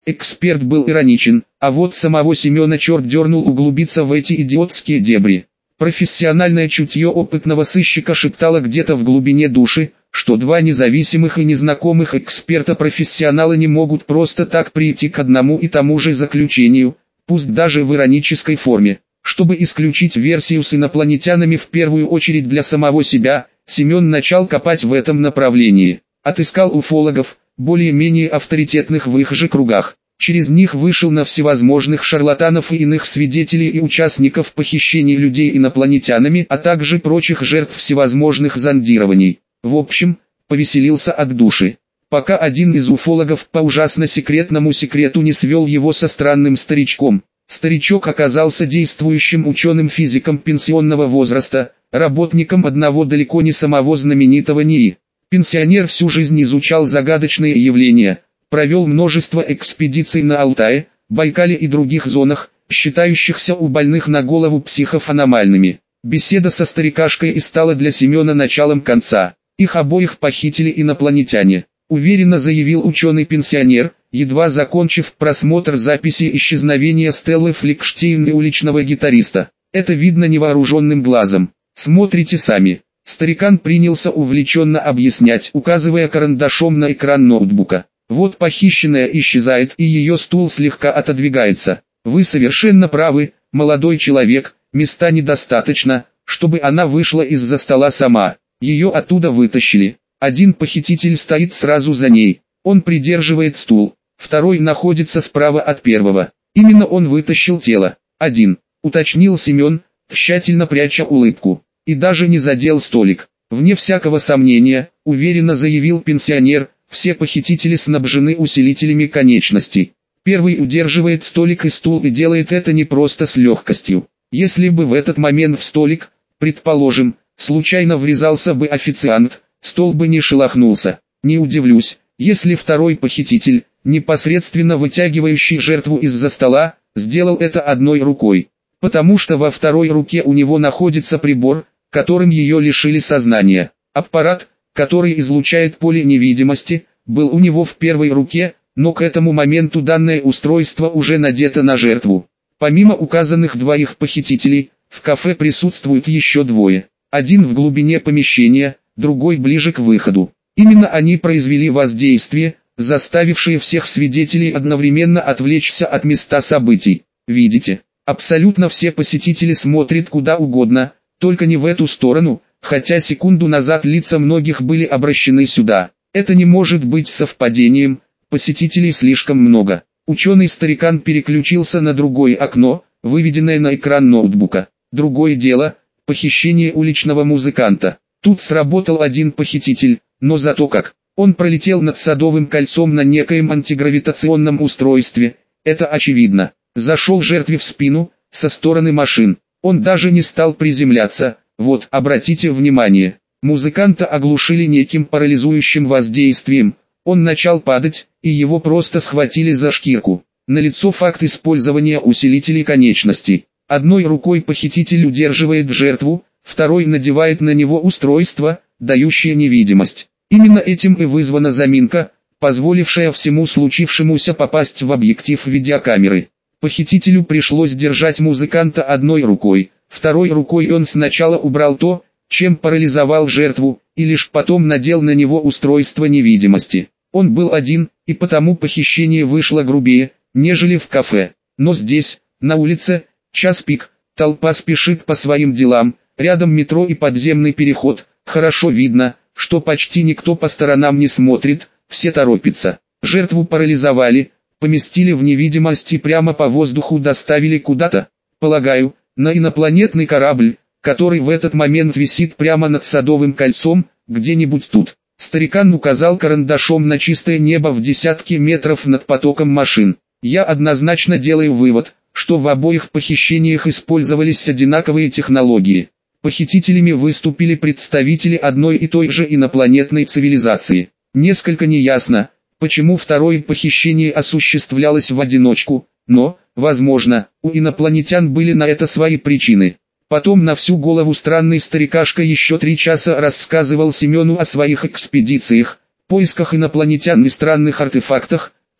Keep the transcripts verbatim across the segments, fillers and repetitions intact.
Эксперт был ироничен, а вот самого Семена черт дернул углубиться в эти идиотские дебри. Профессиональное чутье опытного сыщика шептало где-то в глубине души, что два независимых и незнакомых эксперта-профессионала не могут просто так прийти к одному и тому же заключению, пусть даже в иронической форме. Чтобы исключить версию с инопланетянами в первую очередь для самого себя, Семен начал копать в этом направлении. Отыскал уфологов, более-менее авторитетных в их же кругах. Через них вышел на всевозможных шарлатанов и иных свидетелей и участников похищений людей инопланетянами, а также прочих жертв всевозможных зондирований. В общем, повеселился от души. Пока один из уфологов по ужасно секретному секрету не свел его со странным старичком. Старичок оказался действующим ученым-физиком пенсионного возраста, работником одного далеко не самого знаменитого НИИ. Пенсионер всю жизнь изучал загадочные явления, провел множество экспедиций на Алтае, Байкале и других зонах, считающихся у больных на голову психов аномальными. Беседа со старикашкой и стала для Семена началом конца. Их обоих похитили инопланетяне, уверенно заявил ученый-пенсионер, едва закончив просмотр записи исчезновения Стеллы Фликштейн и уличного гитариста. Это видно невооруженным глазом. Смотрите сами. Старикан принялся увлеченно объяснять, указывая карандашом на экран ноутбука. Вот похищенная исчезает и ее стул слегка отодвигается. Вы совершенно правы, молодой человек, места недостаточно, чтобы она вышла из-за стола сама. Ее оттуда вытащили. Один похититель стоит сразу за ней. Он придерживает стул. Второй находится справа от первого. Именно он вытащил тело. Один, уточнил Семен, тщательно пряча улыбку. И даже не задел столик. Вне всякого сомнения, уверенно заявил пенсионер, все похитители снабжены усилителями конечностей. Первый удерживает столик и стул и делает это не просто с легкостью. Если бы в этот момент в столик, предположим, случайно врезался бы официант, стол бы не шелохнулся. Не удивлюсь, если второй похититель, непосредственно вытягивающий жертву из-за стола, сделал это одной рукой. Потому что во второй руке у него находится прибор, которым ее лишили сознания. Аппарат, который излучает поле невидимости, был у него в первой руке, но к этому моменту данное устройство уже надето на жертву. Помимо указанных двоих похитителей, в кафе присутствуют еще двое. Один в глубине помещения, другой ближе к выходу. Именно они произвели воздействие, заставившее всех свидетелей одновременно отвлечься от места событий. Видите, абсолютно все посетители смотрят куда угодно, только не в эту сторону, хотя секунду назад лица многих были обращены сюда. Это не может быть совпадением, посетителей слишком много. Ученый-старикан переключился на другое окно, выведенное на экран ноутбука. Другое дело – похищение уличного музыканта. Тут сработал один похититель, но зато как. Он пролетел над Садовым кольцом на некоем антигравитационном устройстве, это очевидно. Зашел жертве в спину, со стороны машин. Он даже не стал приземляться, вот, обратите внимание. Музыканта оглушили неким парализующим воздействием. Он начал падать, и его просто схватили за шкирку. Налицо факт использования усилителей конечностей. Одной рукой похититель удерживает жертву, второй надевает на него устройство, дающее невидимость. Именно этим и вызвана заминка, позволившая всему случившемуся попасть в объектив видеокамеры. Похитителю пришлось держать музыканта одной рукой, второй рукой он сначала убрал то, чем парализовал жертву, и лишь потом надел на него устройство невидимости. Он был один, и потому похищение вышло грубее, нежели в кафе. Но здесь, на улице, час пик, толпа спешит по своим делам, рядом метро и подземный переход, хорошо видно, что почти никто по сторонам не смотрит, все торопятся. Жертву парализовали, поместили в невидимость и прямо по воздуху доставили куда-то, полагаю, на инопланетный корабль, который в этот момент висит прямо над Садовым кольцом, где-нибудь тут. Старикан указал карандашом на чистое небо в десятки метров над потоком машин. Я однозначно делаю вывод, что в обоих похищениях использовались одинаковые технологии. Похитителями выступили представители одной и той же инопланетной цивилизации. Несколько неясно, почему второе похищение осуществлялось в одиночку, но, возможно, у инопланетян были на это свои причины. Потом на всю голову странный старикашка еще три часа рассказывал Семену о своих экспедициях, поисках инопланетян и странных артефактах,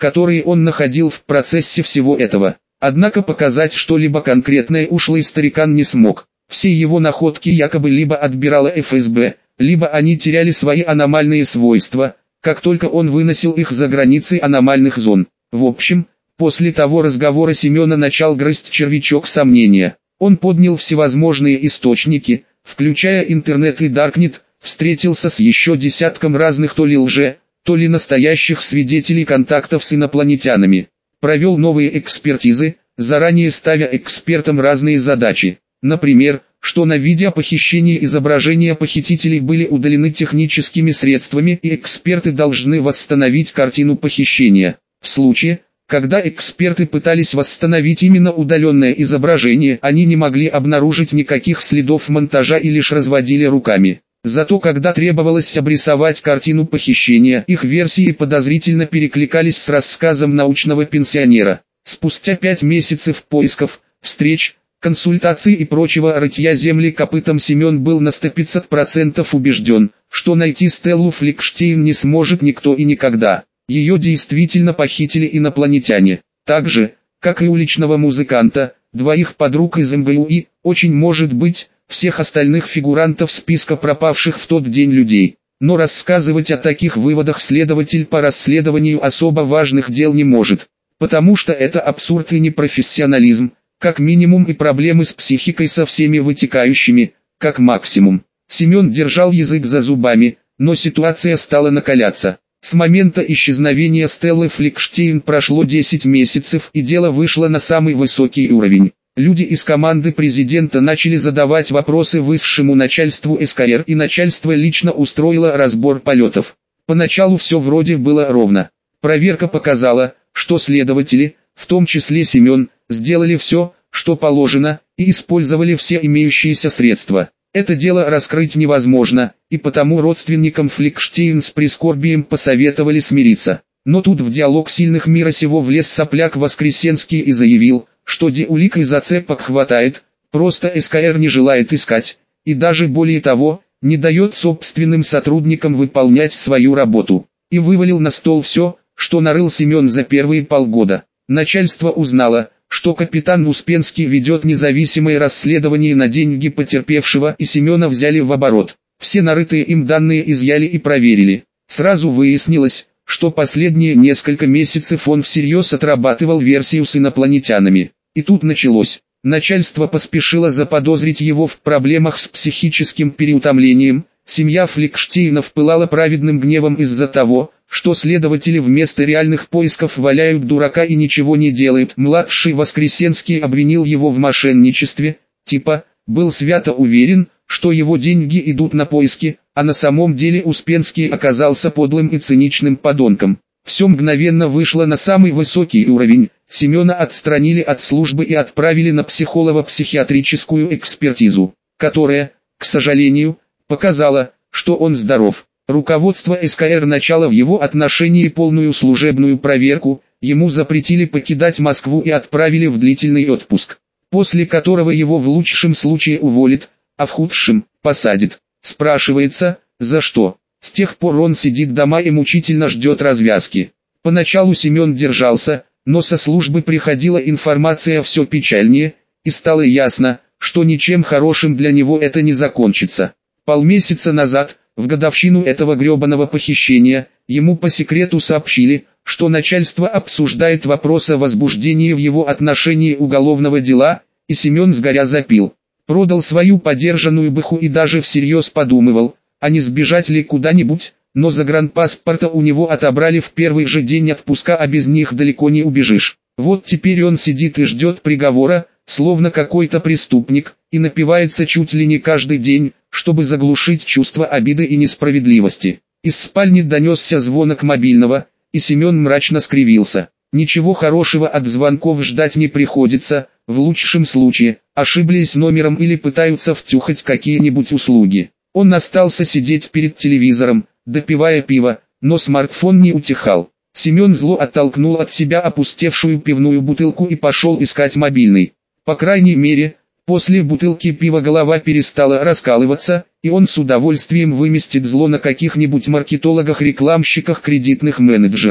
которые он находил в процессе всего этого. Однако показать что-либо конкретное ушлый старикан не смог. Все его находки якобы либо отбирала эф эс бэ, либо они теряли свои аномальные свойства, как только он выносил их за границы аномальных зон. В общем, после того разговора Семена начал грызть червячок сомнения. Он поднял всевозможные источники, включая интернет и даркнет, встретился с еще десятком разных то ли лже, то ли настоящих свидетелей контактов с инопланетянами. Провел новые экспертизы, заранее ставя экспертам разные задачи. Например, что на видеопохищении изображения похитителей были удалены техническими средствами и эксперты должны восстановить картину похищения. В случае, когда эксперты пытались восстановить именно удаленное изображение, они не могли обнаружить никаких следов монтажа и лишь разводили руками. Зато когда требовалось обрисовать картину похищения, их версии подозрительно перекликались с рассказом научного пенсионера. Спустя пять месяцев поисков, встреч, консультаций и прочего рытья земли копытом Семен был на сто пятьдесят процентов убежден, что найти Стеллу Фликштейн не сможет никто и никогда. Ее действительно похитили инопланетяне. Так же, как и уличного музыканта, двоих подруг из эм бэ у и, очень может быть, всех остальных фигурантов списка пропавших в тот день людей. Но рассказывать о таких выводах следователь по расследованию особо важных дел не может. Потому что это абсурд и непрофессионализм, как минимум, и проблемы с психикой со всеми вытекающими, как максимум. Семен держал язык за зубами, но ситуация стала накаляться. С момента исчезновения Стеллы Фликштейн прошло десять месяцев и дело вышло на самый высокий уровень. Люди из команды президента начали задавать вопросы высшему начальству эс ка эр, и начальство лично устроило разбор полетов. Поначалу все вроде было ровно. Проверка показала, что следователи, в том числе Семен, сделали все, что положено, и использовали все имеющиеся средства. Это дело раскрыть невозможно, и потому родственникам Фликштейн с прискорбием посоветовали смириться. Но тут в диалог сильных мира сего влез сопляк Воскресенский и заявил, что де улик и зацепок хватает, просто эс ка эр не желает искать, и даже более того, не дает собственным сотрудникам выполнять свою работу. И вывалил на стол все, что нарыл Семен за первые полгода. Начальство узнало, что капитан Успенский ведет независимое расследование на деньги потерпевшего, и Семена взяли в оборот. Все нарытые им данные изъяли и проверили. Сразу выяснилось, что последние несколько месяцев он всерьез отрабатывал версию с инопланетянами. И тут началось. Начальство поспешило заподозрить его в проблемах с психическим переутомлением. Семья Фликштейнов пылала праведным гневом из-за того, что следователи вместо реальных поисков валяют дурака и ничего не делают. Младший Воскресенский обвинил его в мошенничестве, типа, был свято уверен, что его деньги идут на поиски, а на самом деле Успенский оказался подлым и циничным подонком. Все мгновенно вышло на самый высокий уровень. Семена отстранили от службы и отправили на психолого-психиатрическую экспертизу, которая, к сожалению, показала, что он здоров. Руководство эс ка эр начало в его отношении полную служебную проверку, ему запретили покидать Москву и отправили в длительный отпуск, после которого его в лучшем случае уволят, а в худшем – посадят. Спрашивается, за что? С тех пор он сидит дома и мучительно ждет развязки. Поначалу Семен держался, но со службы приходила информация все печальнее, и стало ясно, что ничем хорошим для него это не закончится. Полмесяца назад, в годовщину этого гребаного похищения, ему по секрету сообщили, что начальство обсуждает вопрос о возбуждении в его отношении уголовного дела, и Семен сгоря запил. Продал свою подержанную бэху и даже всерьез подумывал, а не сбежать ли куда-нибудь, но загранпаспорта у него отобрали в первый же день отпуска, а без них далеко не убежишь. Вот теперь он сидит и ждет приговора, словно какой-то преступник, и напивается чуть ли не каждый день, чтобы заглушить чувство обиды и несправедливости. Из спальни донесся звонок мобильного, и Семен мрачно скривился. Ничего хорошего от звонков ждать не приходится, в лучшем случае, ошиблись номером или пытаются втюхать какие-нибудь услуги. Он остался сидеть перед телевизором, допивая пиво, но смартфон не утихал. Семен зло оттолкнул от себя опустевшую пивную бутылку и пошел искать мобильный. По крайней мере, после бутылки пива голова перестала раскалываться, и он с удовольствием выместит зло на каких-нибудь маркетологах, рекламщиках, кредитных менеджерах.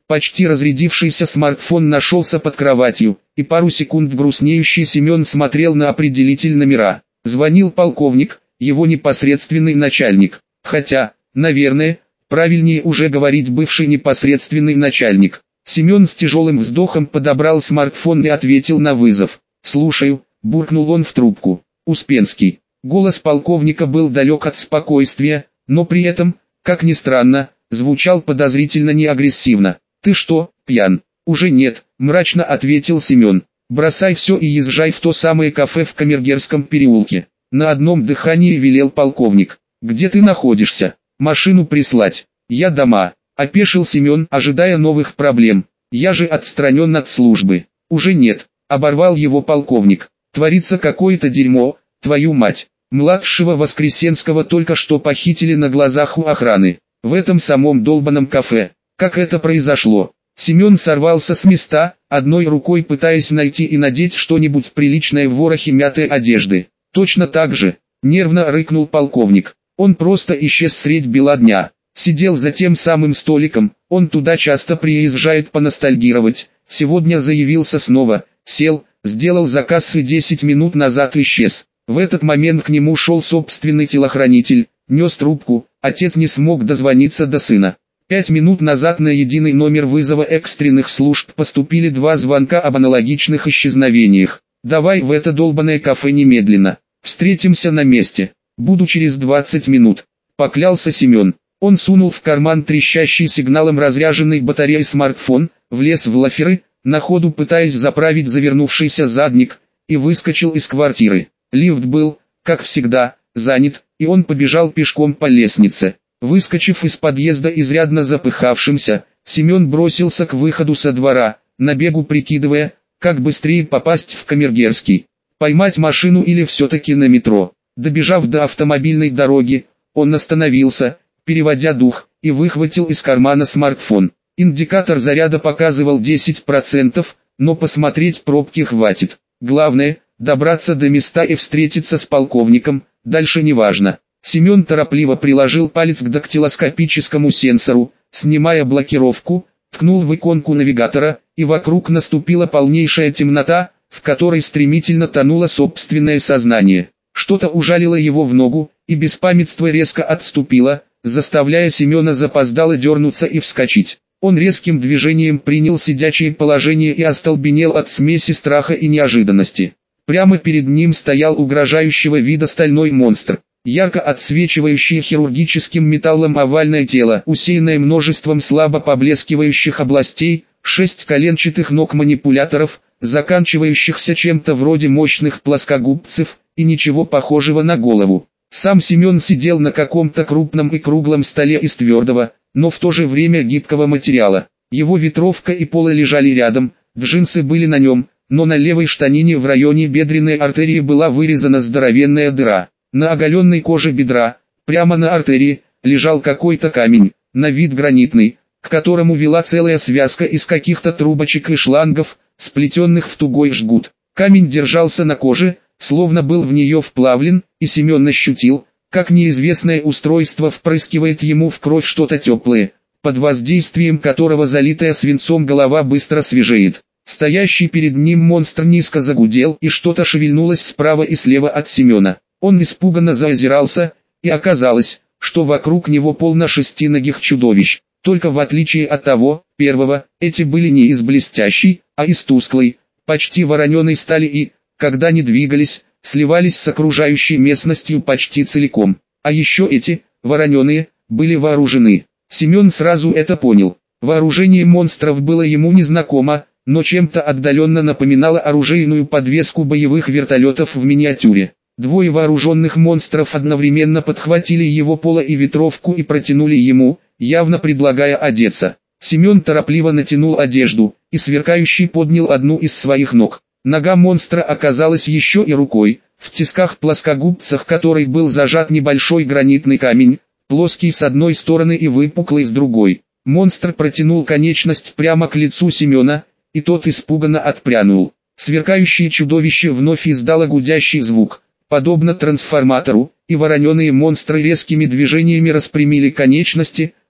Почти разрядившийся смартфон нашелся под кроватью, и пару секунд грустнеющий Семен смотрел на определитель номера. Звонил полковник, его непосредственный начальник. Хотя, наверное, правильнее уже говорить бывший непосредственный начальник. Семен с тяжелым вздохом подобрал смартфон и ответил на вызов. «Слушаю», – буркнул он в трубку. «Успенский». Голос полковника был далек от спокойствия, но при этом, как ни странно, звучал подозрительно неагрессивно. «Ты что, пьян?» «Уже нет», – мрачно ответил Семен. «Бросай все и езжай в то самое кафе в Камергерском переулке». На одном дыхании велел полковник. «Где ты находишься? Машину прислать?» «Я дома», – опешил Семен, ожидая новых проблем. «Я же отстранен от службы». «Уже нет», – оборвал его полковник. «Творится какое-то дерьмо, твою мать. Младшего Воскресенского только что похитили на глазах у охраны. В этом самом долбаном кафе. Как это произошло?» Семен сорвался с места, одной рукой пытаясь найти и надеть что-нибудь приличное в ворохе мятой одежды. «Точно так же», — нервно рыкнул полковник. «Он просто исчез средь бела дня. Сидел за тем самым столиком, он туда часто приезжает поностальгировать. Сегодня заявился снова, сел, сделал заказ и десять минут назад исчез. В этот момент к нему шел собственный телохранитель, нес трубку, отец не смог дозвониться до сына. Пять минут назад на единый номер вызова экстренных служб поступили два звонка об аналогичных исчезновениях. Давай в это долбанное кафе немедленно. Встретимся на месте. Буду через двадцать минут», — поклялся Семен. Он сунул в карман трещащий сигналом разряженной батареей смартфон, влез в лаферы, на ходу пытаясь заправить завернувшийся задник, и выскочил из квартиры. Лифт был, как всегда, занят, и он побежал пешком по лестнице. Выскочив из подъезда изрядно запыхавшимся, Семен бросился к выходу со двора, на бегу прикидывая, как быстрее попасть в Камергерский. Поймать машину или все-таки на метро. Добежав до автомобильной дороги, он остановился, переводя дух, и выхватил из кармана смартфон. Индикатор заряда показывал десять процентов, но посмотреть пробки хватит. Главное, добраться до места и встретиться с полковником, дальше не важно. Семен торопливо приложил палец к дактилоскопическому сенсору, снимая блокировку, ткнул в иконку навигатора, и вокруг наступила полнейшая темнота, в которой стремительно тонуло собственное сознание. Что-то ужалило его в ногу, и беспамятство резко отступило, заставляя Семена запоздало дернуться и вскочить. Он резким движением принял сидячее положение и остолбенел от смеси страха и неожиданности. Прямо перед ним стоял угрожающего вида стальной монстр. Ярко отсвечивающее хирургическим металлом овальное тело, усеянное множеством слабо поблескивающих областей, шесть коленчатых ног манипуляторов, заканчивающихся чем-то вроде мощных плоскогубцев, и ничего похожего на голову. Сам Семен сидел на каком-то крупном и круглом столе из твердого, но в то же время гибкого материала. Его ветровка и поло лежали рядом, джинсы были на нем, но на левой штанине в районе бедренной артерии была вырезана здоровенная дыра. На оголенной коже бедра, прямо на артерии, лежал какой-то камень, на вид гранитный, к которому вела целая связка из каких-то трубочек и шлангов, сплетенных в тугой жгут. Камень держался на коже, словно был в нее вплавлен, и Семен ощутил, как неизвестное устройство впрыскивает ему в кровь что-то теплое, под воздействием которого залитая свинцом голова быстро свежеет. Стоящий перед ним монстр низко загудел, и что-то шевельнулось справа и слева от Семена. Он испуганно заозирался, и оказалось, что вокруг него полно шестиногих чудовищ. Только в отличие от того, первого, эти были не из блестящей, а из тусклой, почти вороненой стали и, когда не двигались, сливались с окружающей местностью почти целиком. А еще эти, вороненые, были вооружены. Семен сразу это понял. Вооружение монстров было ему незнакомо, но чем-то отдаленно напоминало оружейную подвеску боевых вертолетов в миниатюре. Двое вооруженных монстров одновременно подхватили его поло и ветровку и протянули ему, явно предлагая одеться. Семен торопливо натянул одежду, и сверкающий поднял одну из своих ног. Нога монстра оказалась еще и рукой, в тисках плоскогубцах которой был зажат небольшой гранитный камень, плоский с одной стороны и выпуклый с другой. Монстр протянул конечность прямо к лицу Семена, и тот испуганно отпрянул. Сверкающее чудовище вновь издало гудящий звук, подобно трансформатору, и вороненые монстры резкими движениями распрямили конечности,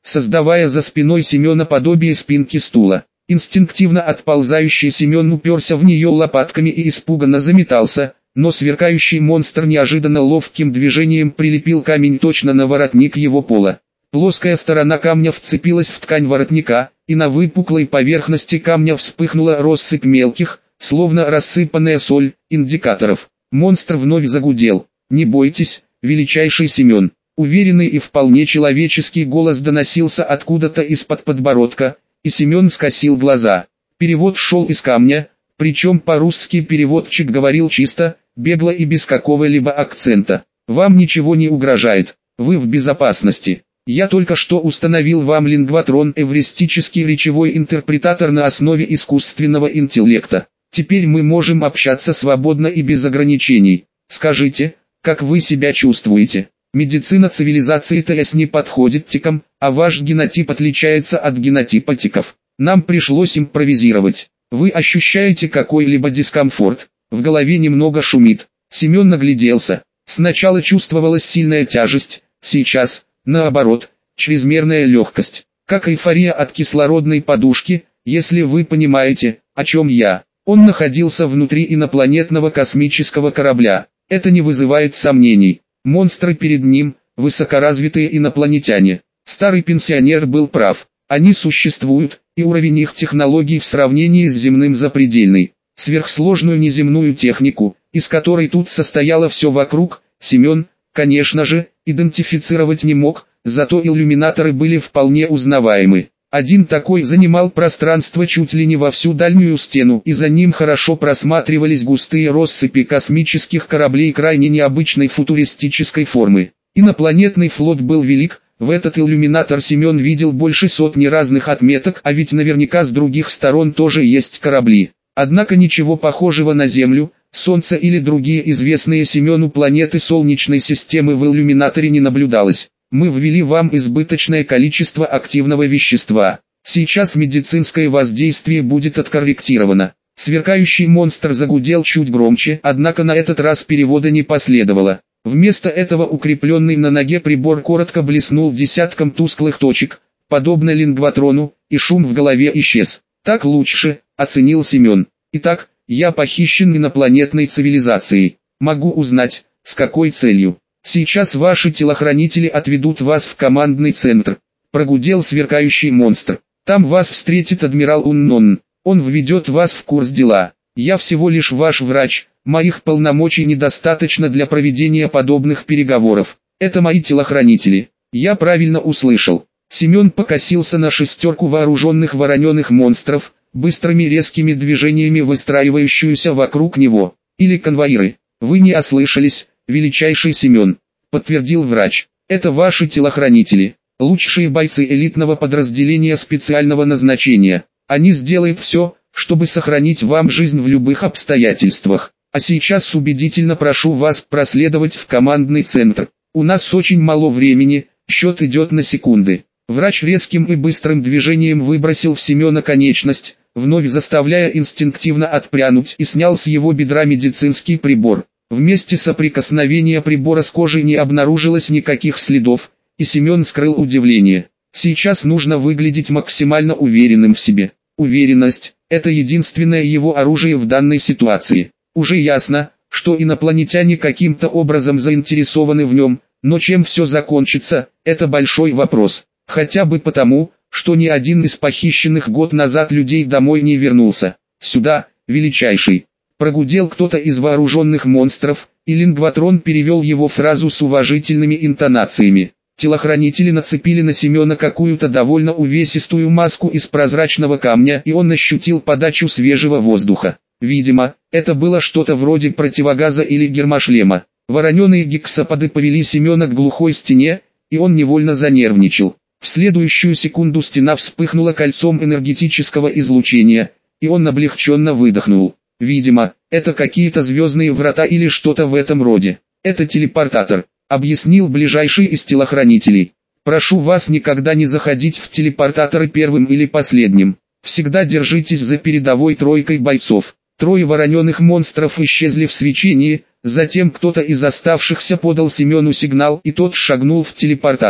создавая за спиной Семена подобие спинки стула. Инстинктивно отползающий Семен уперся в нее лопатками и испуганно заметался, но сверкающий монстр неожиданно ловким движением прилепил камень точно на воротник его пола. Плоская сторона камня вцепилась в ткань воротника, и на выпуклой поверхности камня вспыхнула россыпь мелких, словно рассыпанная соль, индикаторов. Монстр вновь загудел. «Не бойтесь, величайший Семен». Уверенный и вполне человеческий голос доносился откуда-то из-под подбородка, и Семен скосил глаза. Перевод шел из камня, причем по-русски переводчик говорил чисто, бегло и без какого-либо акцента. «Вам ничего не угрожает, вы в безопасности. Я только что установил вам лингватрон, эвристический речевой интерпретатор на основе искусственного интеллекта. Теперь мы можем общаться свободно и без ограничений. Скажите, как вы себя чувствуете? Медицина цивилизации ТС не подходит тикам, а ваш генотип отличается от генотипа тиков. Нам пришлось импровизировать. Вы ощущаете какой-либо дискомфорт? В голове немного шумит». Семен нагляделся. Сначала чувствовалась сильная тяжесть, сейчас, наоборот, чрезмерная легкость. Как эйфория от кислородной подушки, если вы понимаете, о чем я. Он находился внутри инопланетного космического корабля. Это не вызывает сомнений. Монстры перед ним – высокоразвитые инопланетяне. Старый пенсионер был прав. Они существуют, и уровень их технологий в сравнении с земным запредельный. Сверхсложную неземную технику, из которой тут состояло все вокруг, Семен, конечно же, идентифицировать не мог, зато иллюминаторы были вполне узнаваемы. Один такой занимал пространство чуть ли не во всю дальнюю стену, и за ним хорошо просматривались густые россыпи космических кораблей крайне необычной футуристической формы. Инопланетный флот был велик, в этот иллюминатор Семен видел больше сотни разных отметок, а ведь наверняка с других сторон тоже есть корабли. Однако ничего похожего на Землю, Солнце или другие известные Семену планеты Солнечной системы в иллюминаторе не наблюдалось. Мы ввели вам избыточное количество активного вещества. Сейчас медицинское воздействие будет откорректировано. Сверкающий монстр загудел чуть громче, однако на этот раз перевода не последовало. Вместо этого укрепленный на ноге прибор коротко блеснул десятком тусклых точек, подобно лингватрону, и шум в голове исчез. «Так лучше», — оценил Семен. «Итак, я похищен инопланетной цивилизацией. Могу узнать, с какой целью?» «Сейчас ваши телохранители отведут вас в командный центр», — прогудел сверкающий монстр. «Там вас встретит адмирал Уннон. Он введет вас в курс дела. Я всего лишь ваш врач, моих полномочий недостаточно для проведения подобных переговоров. Это мои телохранители». Я правильно услышал. Семен покосился на шестерку вооруженных вороненых монстров, быстрыми резкими движениями выстраивающуюся вокруг него. «Или конвоиры. Вы не ослышались, величайший Семен», — подтвердил врач. «Это ваши телохранители, лучшие бойцы элитного подразделения специального назначения. Они сделают все, чтобы сохранить вам жизнь в любых обстоятельствах. А сейчас убедительно прошу вас проследовать в командный центр. У нас очень мало времени, счет идет на секунды». Врач резким и быстрым движением выбросил в Семена конечность, вновь заставляя инстинктивно отпрянуть, и снял с его бедра медицинский прибор. В месте соприкосновения прибора с кожей не обнаружилось никаких следов, и Семен скрыл удивление. Сейчас нужно выглядеть максимально уверенным в себе. Уверенность – это единственное его оружие в данной ситуации. Уже ясно, что инопланетяне каким-то образом заинтересованы в нем, но чем все закончится – это большой вопрос. Хотя бы потому, что ни один из похищенных год назад людей домой не вернулся. «Сюда, величайший!» Прогудел кто-то из вооруженных монстров, и лингватрон перевел его фразу с уважительными интонациями. Телохранители нацепили на Семена какую-то довольно увесистую маску из прозрачного камня, и он ощутил подачу свежего воздуха. Видимо, это было что-то вроде противогаза или гермошлема. Вороненые гексаподы повели Семена к глухой стене, и он невольно занервничал. В следующую секунду стена вспыхнула кольцом энергетического излучения, и он облегченно выдохнул. «Видимо, это какие-то звездные врата или что-то в этом роде. Это телепортатор», — объяснил ближайший из телохранителей. «Прошу вас никогда не заходить в телепортаторы первым или последним. Всегда держитесь за передовой тройкой бойцов». Трое вороненых монстров исчезли в свечении, затем кто-то из оставшихся подал Семену сигнал, и тот шагнул в телепортатор.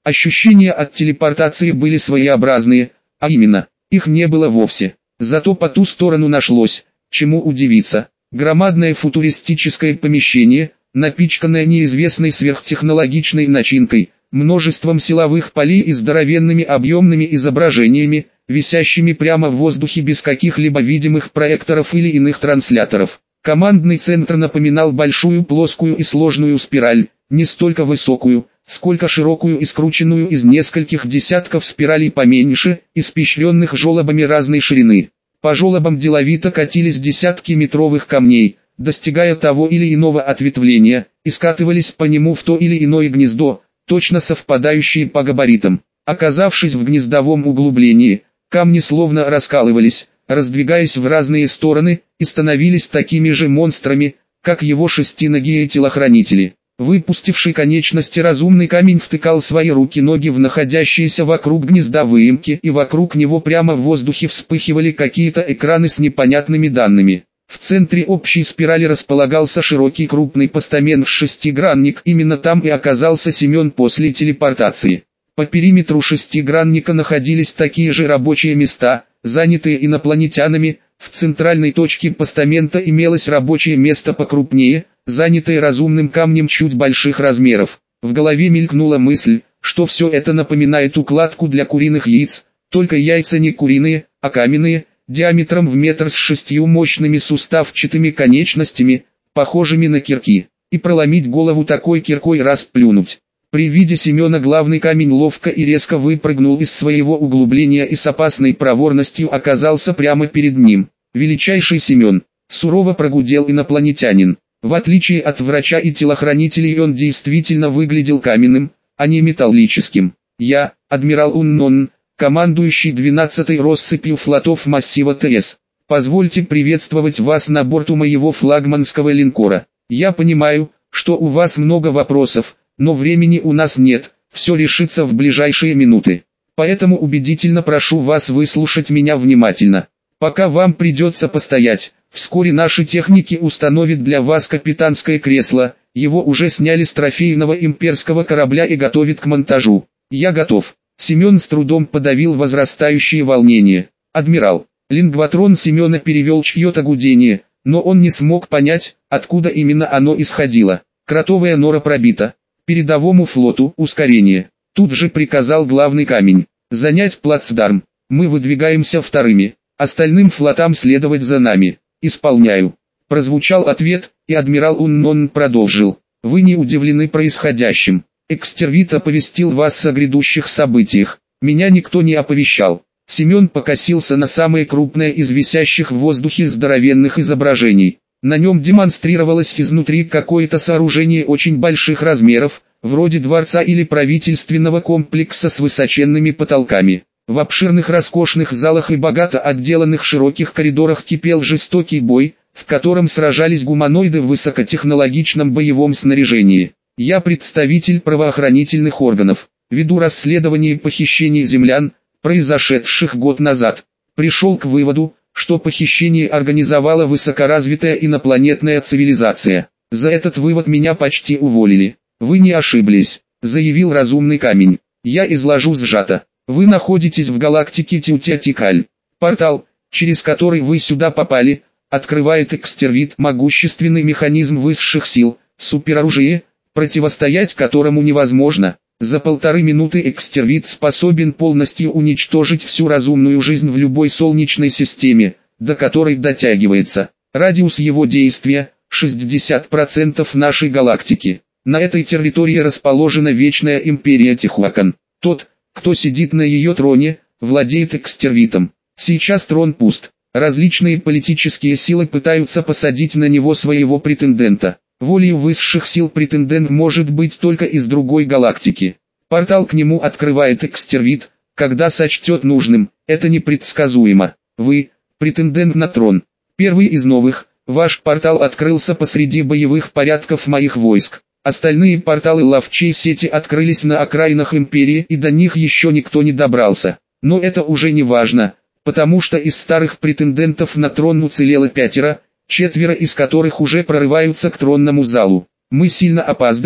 Ощущения от телепортации были своеобразные, а именно, их не было вовсе. Зато по ту сторону нашлось, чему удивиться. Громадное футуристическое помещение, напичканное неизвестной сверхтехнологичной начинкой, множеством силовых полей и здоровенными объемными изображениями, висящими прямо в воздухе без каких-либо видимых проекторов или иных трансляторов. Командный центр напоминал большую плоскую и сложную спираль, не столько высокую, сколько широкую и скрученную из нескольких десятков спиралей поменьше, испещренных желобами разной ширины. По желобам деловито катились десятки метровых камней, достигая того или иного ответвления, и скатывались по нему в то или иное гнездо, точно совпадающие по габаритам. Оказавшись в гнездовом углублении, камни словно раскалывались, раздвигаясь в разные стороны, и становились такими же монстрами, как его шестиногие телохранители. Выпустивший конечности разумный камень втыкал свои руки-ноги в находящиеся вокруг гнезда выемки, и вокруг него прямо в воздухе вспыхивали какие-то экраны с непонятными данными. В центре общей спирали располагался широкий крупный постамент-шестигранник, именно там и оказался Семен после телепортации. По периметру шестигранника находились такие же рабочие места, занятые инопланетянами. В центральной точке постамента имелось рабочее место покрупнее, занятое разумным камнем чуть больших размеров. В голове мелькнула мысль, что все это напоминает укладку для куриных яиц, только яйца не куриные, а каменные, диаметром в метр с шестью мощными суставчатыми конечностями, похожими на кирки, и проломить голову такой киркой раз плюнуть. При виде Семена главный камень ловко и резко выпрыгнул из своего углубления и с опасной проворностью оказался прямо перед ним. «Величайший Семен», — сурово прогудел инопланетянин. В отличие от врача и телохранителей он действительно выглядел каменным, а не металлическим. «Я, адмирал Уннон, командующий двенадцатой россыпью флотов массива ТС. Позвольте приветствовать вас на борту моего флагманского линкора. Я понимаю, что у вас много вопросов, но времени у нас нет, все решится в ближайшие минуты. Поэтому убедительно прошу вас выслушать меня внимательно. Пока вам придется постоять, вскоре наши техники установят для вас капитанское кресло, его уже сняли с трофейного имперского корабля и готовят к монтажу. Я готов». Семен с трудом подавил возрастающее волнение. «Адмирал». Лингватрон Семена перевел чье-то гудение, но он не смог понять, откуда именно оно исходило. «Кротовая нора пробита. Передовому флоту ускорение». Тут же приказал главный камень. «Занять плацдарм. Мы выдвигаемся вторыми. Остальным флотам следовать за нами». «Исполняю». Прозвучал ответ, и адмирал Уннон продолжил. «Вы не удивлены происходящим. Экстервит оповестил вас о грядущих событиях. Меня никто не оповещал». Семен покосился на самое крупное из висящих в воздухе здоровенных изображений. На нем демонстрировалось изнутри какое-то сооружение очень больших размеров, вроде дворца или правительственного комплекса с высоченными потолками. В обширных роскошных залах и богато отделанных широких коридорах кипел жестокий бой, в котором сражались гуманоиды в высокотехнологичном боевом снаряжении. «Я представитель правоохранительных органов. Веду расследование похищений землян, произошедших год назад. Пришел к выводу, что похищение организовала высокоразвитая инопланетная цивилизация. За этот вывод меня почти уволили». «Вы не ошиблись», — заявил разумный камень. «Я изложу сжато. Вы находитесь в галактике Тютятикаль. Портал, через который вы сюда попали, открывает экстервит, могущественный механизм высших сил, супероружие, противостоять которому невозможно. За полторы минуты экстервит способен полностью уничтожить всю разумную жизнь в любой солнечной системе, до которой дотягивается. Радиус его действия – шестьдесят процентов нашей галактики. На этой территории расположена Вечная Империя Тихуакан. Тот, кто сидит на ее троне, владеет экстервитом. Сейчас трон пуст. Различные политические силы пытаются посадить на него своего претендента. Волею высших сил претендент может быть только из другой галактики. Портал к нему открывает экстервит, когда сочтет нужным. Это непредсказуемо. Вы – претендент на трон. Первый из новых. Ваш портал открылся посреди боевых порядков моих войск. Остальные порталы ловчей сети открылись на окраинах империи, и до них еще никто не добрался. Но это уже не важно, потому что из старых претендентов на трон уцелело пятеро, четверо из которых уже прорываются к тронному залу. Мы сильно опаздываем,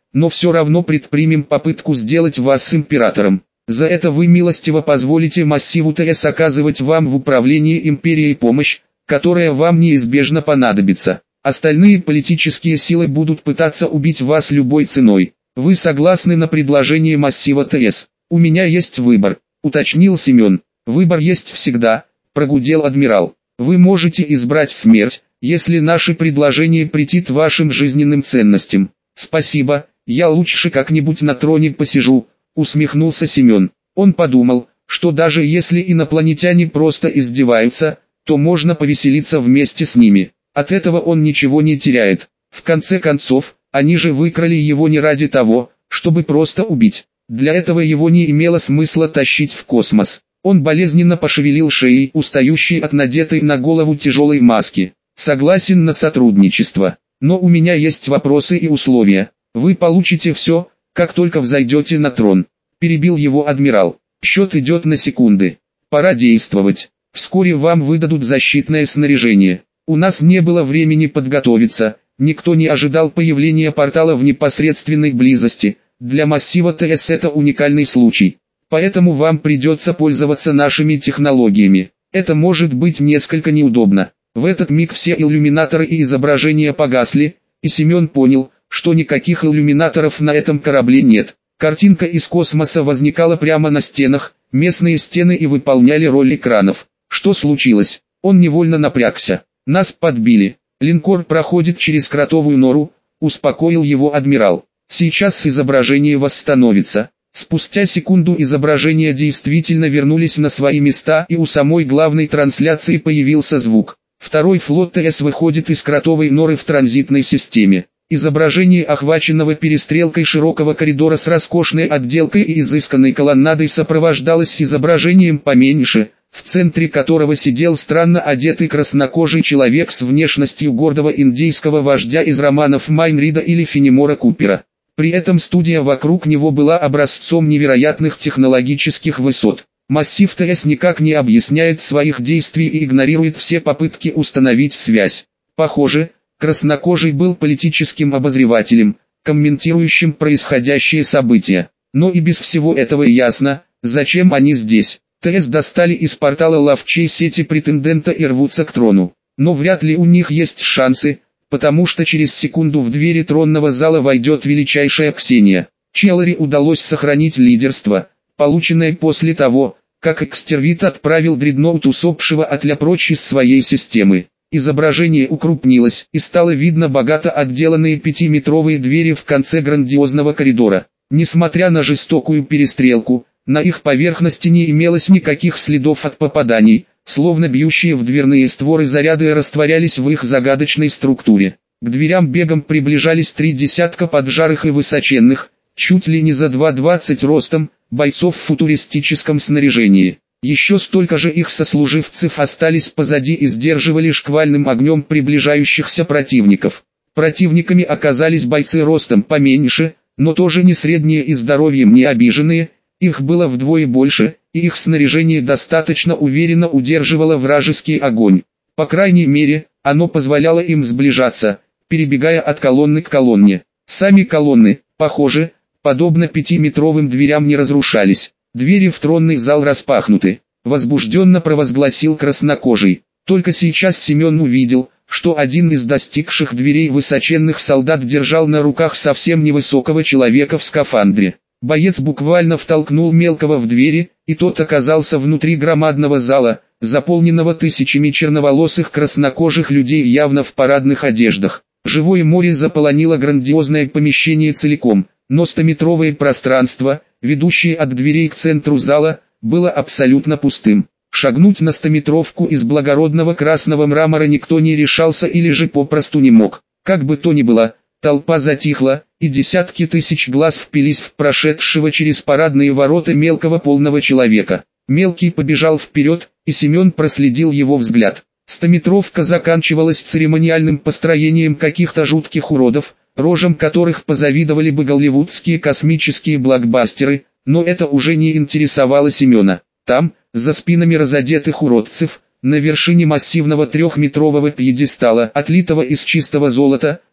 но все равно предпримем попытку сделать вас императором. За это вы милостиво позволите массиву ТС оказывать вам в управлении империей помощь, которая вам неизбежно понадобится. Остальные политические силы будут пытаться убить вас любой ценой. Вы согласны на предложение массива ТС? У меня есть выбор, уточнил Семен. Выбор есть всегда, прогудел адмирал. Вы можете избрать смерть, если наше предложение претит вашим жизненным ценностям. Спасибо, я лучше как-нибудь на троне посижу, усмехнулся Семен. Он подумал, что даже если инопланетяне просто издеваются, то можно повеселиться вместе с ними. От этого он ничего не теряет. В конце концов, они же выкрали его не ради того, чтобы просто убить. Для этого его не имело смысла тащить в космос. Он болезненно пошевелил шеей, устающей от надетой на голову тяжелой маски. Согласен на сотрудничество, но у меня есть вопросы и условия. Вы получите все, как только взойдете на трон. Перебил его адмирал. Счет идет на секунды. Пора действовать. Вскоре вам выдадут защитное снаряжение. У нас не было времени подготовиться. Никто не ожидал появления портала в непосредственной близости. Для массива ТС это уникальный случай. Поэтому вам придется пользоваться нашими технологиями. Это может быть несколько неудобно. В этот миг все иллюминаторы и изображения погасли, и Семен понял, что никаких иллюминаторов на этом корабле нет. Картинка из космоса возникала прямо на стенах, местные стены и выполняли роль экранов. Что случилось? Он невольно напрягся. Нас подбили. Линкор проходит через кротовую нору, успокоил его адмирал. Сейчас изображение восстановится. Спустя секунду изображения действительно вернулись на свои места, и у самой главной трансляции появился звук. Второй флот ТС выходит из кротовой норы в транзитной системе. Изображение охваченного перестрелкой широкого коридора с роскошной отделкой и изысканной колоннадой сопровождалось изображением поменьше, в центре которого сидел странно одетый краснокожий человек с внешностью гордого индейского вождя из романов Майн Рида или Фенемора Купера. При этом студия вокруг него была образцом невероятных технологических высот. Массив ТС никак не объясняет своих действий и игнорирует все попытки установить связь. Похоже, краснокожий был политическим обозревателем, комментирующим происходящие события. Но и без всего этого ясно, зачем они здесь. ТС достали из портала ловчей сети претендента и рвутся к трону. Но вряд ли у них есть шансы, потому что через секунду в двери тронного зала войдет величайшая Ксения. Челлари удалось сохранить лидерство, полученное после того, как Экстервит отправил дредноут усопшего Атля прочь из своей системы. Изображение укрупнилось, и стало видно богато отделанные пятиметровые двери в конце грандиозного коридора. Несмотря на жестокую перестрелку, на их поверхности не имелось никаких следов от попаданий, словно бьющие в дверные створы заряды растворялись в их загадочной структуре. К дверям бегом приближались три десятка поджарых и высоченных, чуть ли не за два двадцать ростом, бойцов в футуристическом снаряжении. Еще столько же их сослуживцев остались позади и сдерживали шквальным огнем приближающихся противников. Противниками оказались бойцы ростом поменьше, но тоже не средние и здоровьем не обиженные. Их было вдвое больше, и их снаряжение достаточно уверенно удерживало вражеский огонь. По крайней мере, оно позволяло им сближаться, перебегая от колонны к колонне. Сами колонны, похоже, подобно пятиметровым дверям не разрушались. Двери в тронный зал распахнуты. Возбужденно провозгласил краснокожий. Только сейчас Семен увидел, что один из достигших дверей высоченных солдат держал на руках совсем невысокого человека в скафандре. Боец буквально втолкнул мелкого в двери, и тот оказался внутри громадного зала, заполненного тысячами черноволосых краснокожих людей явно в парадных одеждах. Живое море заполонило грандиозное помещение целиком, но стометровое пространство, ведущее от дверей к центру зала, было абсолютно пустым. Шагнуть на стометровку из благородного красного мрамора никто не решался или же попросту не мог. Как бы то ни было, толпа затихла, и десятки тысяч глаз впились в прошедшего через парадные ворота мелкого полного человека. Мелкий побежал вперед, и Семен проследил его взгляд. Стометровка заканчивалась церемониальным построением каких-то жутких уродов, рожам которых позавидовали бы голливудские космические блокбастеры, но это уже не интересовало Семена. Там, за спинами разодетых уродцев, на вершине массивного трехметрового пьедестала, отлитого из чистого золота,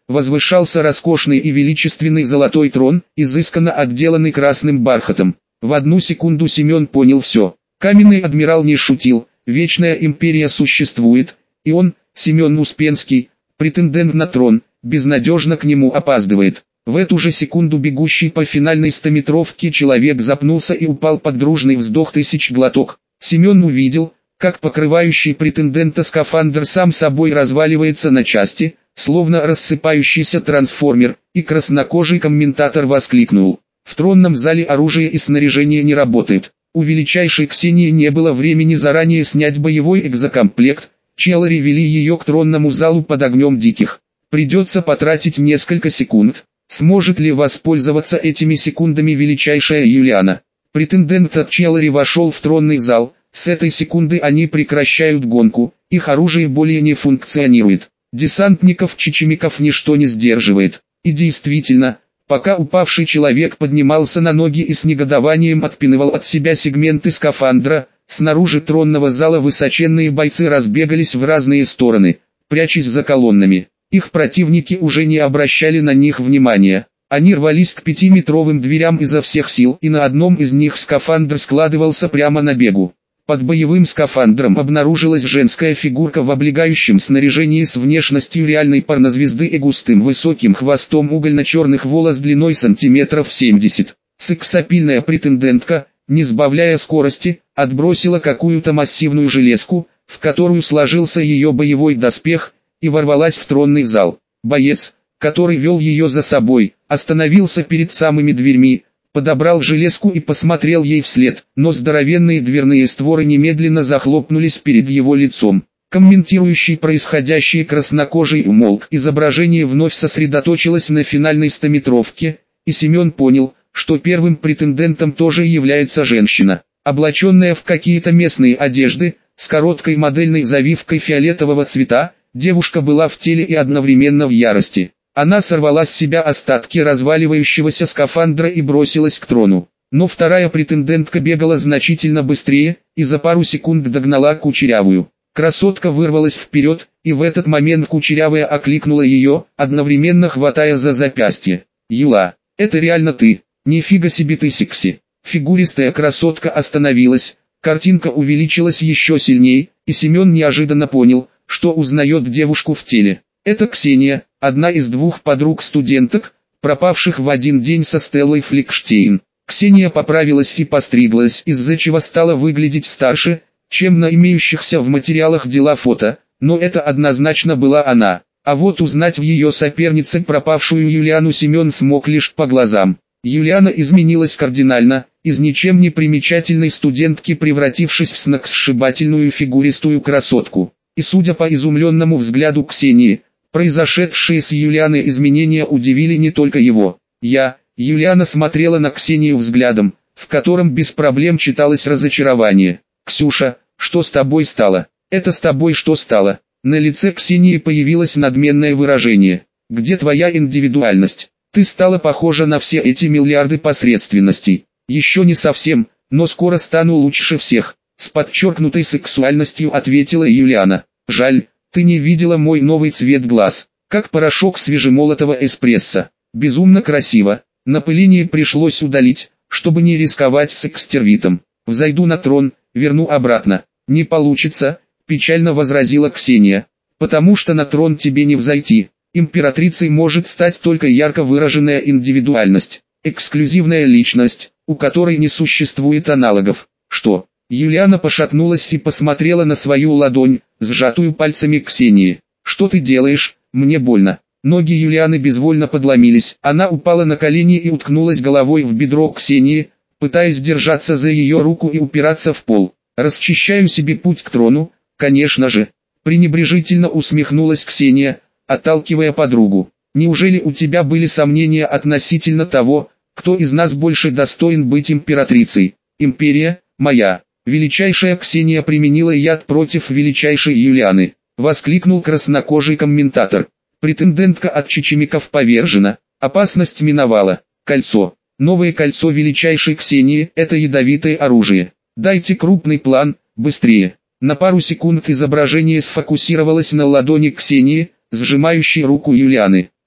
возвышался роскошный и величественный золотой трон, изысканно отделанный красным бархатом. В одну секунду Семен понял все. Каменный адмирал не шутил, вечная империя существует, и он, Семен Успенский, претендент на трон, безнадежно к нему опаздывает. В эту же секунду бегущий по финальной стометровке человек запнулся и упал под дружный вздох тысяч глоток. Семен увидел, как покрывающий претендента скафандр сам собой разваливается на части, словно рассыпающийся трансформер, и краснокожий комментатор воскликнул: «В тронном зале оружие и снаряжение не работает». У величайшей Ксении не было времени заранее снять боевой экзокомплект, челари вели ее к тронному залу под огнем диких. Придется потратить несколько секунд. Сможет ли воспользоваться этими секундами величайшая Юлиана? Претендент от челари вошел в тронный зал. С этой секунды они прекращают гонку, их оружие более не функционирует. Десантников-чечемиков ничто не сдерживает. И действительно, пока упавший человек поднимался на ноги и с негодованием отпинывал от себя сегменты скафандра, снаружи тронного зала высоченные бойцы разбегались в разные стороны, прячась за колоннами. Их противники уже не обращали на них внимания. Они рвались к пятиметровым дверям изо всех сил, и на одном из них скафандр складывался прямо на бегу. Под боевым скафандром обнаружилась женская фигурка в облегающем снаряжении с внешностью реальной порнозвезды и густым высоким хвостом угольно-черных волос длиной сантиметров семьдесят. Сексапильная претендентка, не сбавляя скорости, отбросила какую-то массивную железку, в которую сложился ее боевой доспех, и ворвалась в тронный зал. Боец, который вел ее за собой, остановился перед самыми дверьми, подобрал железку и посмотрел ей вслед, но здоровенные дверные створы немедленно захлопнулись перед его лицом. Комментирующий происходящее краснокожий умолк, изображение вновь сосредоточилось на финальной стометровке, и Семен понял, что первым претендентом тоже является женщина. Облаченная в какие-то местные одежды, с короткой модельной завивкой фиолетового цвета, девушка была в теле и одновременно в ярости. Она сорвала с себя остатки разваливающегося скафандра и бросилась к трону. Но вторая претендентка бегала значительно быстрее, и за пару секунд догнала Кучерявую. Красотка вырвалась вперед, и в этот момент Кучерявая окликнула ее, одновременно хватая за запястье. «Юла, это реально ты? Нифига себе ты секси!» Фигуристая красотка остановилась, картинка увеличилась еще сильнее, и Семен неожиданно понял, что узнает девушку в теле. Это Ксения, одна из двух подруг-студенток, пропавших в один день со Стеллой Фликштейн. Ксения поправилась и постриглась, из-за чего стала выглядеть старше, чем на имеющихся в материалах дела фото, но это однозначно была она. А вот узнать в ее сопернице пропавшую Юлиану Семен смог лишь по глазам. Юлиана изменилась кардинально, из ничем не примечательной студентки превратившись в сногсшибательную фигуристую красотку. И судя по изумленному взгляду Ксении, произошедшие с Юлианой изменения удивили не только его. Я, Юлиана смотрела на Ксению взглядом, в котором без проблем читалось разочарование. «Ксюша, что с тобой стало? Это с тобой что стало?» На лице Ксении появилось надменное выражение. «Где твоя индивидуальность? Ты стала похожа на все эти миллиарды посредственностей». «Еще не совсем, но скоро стану лучше всех», — с подчеркнутой сексуальностью ответила Юлиана. «Жаль, ты не видела мой новый цвет глаз, как порошок свежемолотого эспрессо. Безумно красиво. Напыление пришлось удалить, чтобы не рисковать с экстервитом. Взойду на трон, верну обратно». «Не получится», — печально возразила Ксения. «Потому что на трон тебе не взойти. Императрицей может стать только ярко выраженная индивидуальность, эксклюзивная личность, у которой не существует аналогов». «Что?» Юлиана пошатнулась и посмотрела на свою ладонь, сжатую пальцами Ксении. «Что ты делаешь? Мне больно». Ноги Юлианы безвольно подломились, она упала на колени и уткнулась головой в бедро Ксении, пытаясь держаться за ее руку и упираться в пол. «Расчищаю себе путь к трону, конечно же», — пренебрежительно усмехнулась Ксения, отталкивая подругу. «Неужели у тебя были сомнения относительно того, кто из нас больше достоин быть императрицей? Империя, моя». «Величайшая Ксения применила яд против величайшей Юлианы», — воскликнул краснокожий комментатор. «Претендентка от чечемиков повержена, опасность миновала. Кольцо. Новое кольцо величайшей Ксении — это ядовитое оружие. Дайте крупный план, быстрее». На пару секунд изображение сфокусировалось на ладони Ксении, сжимающей руку Юлианы.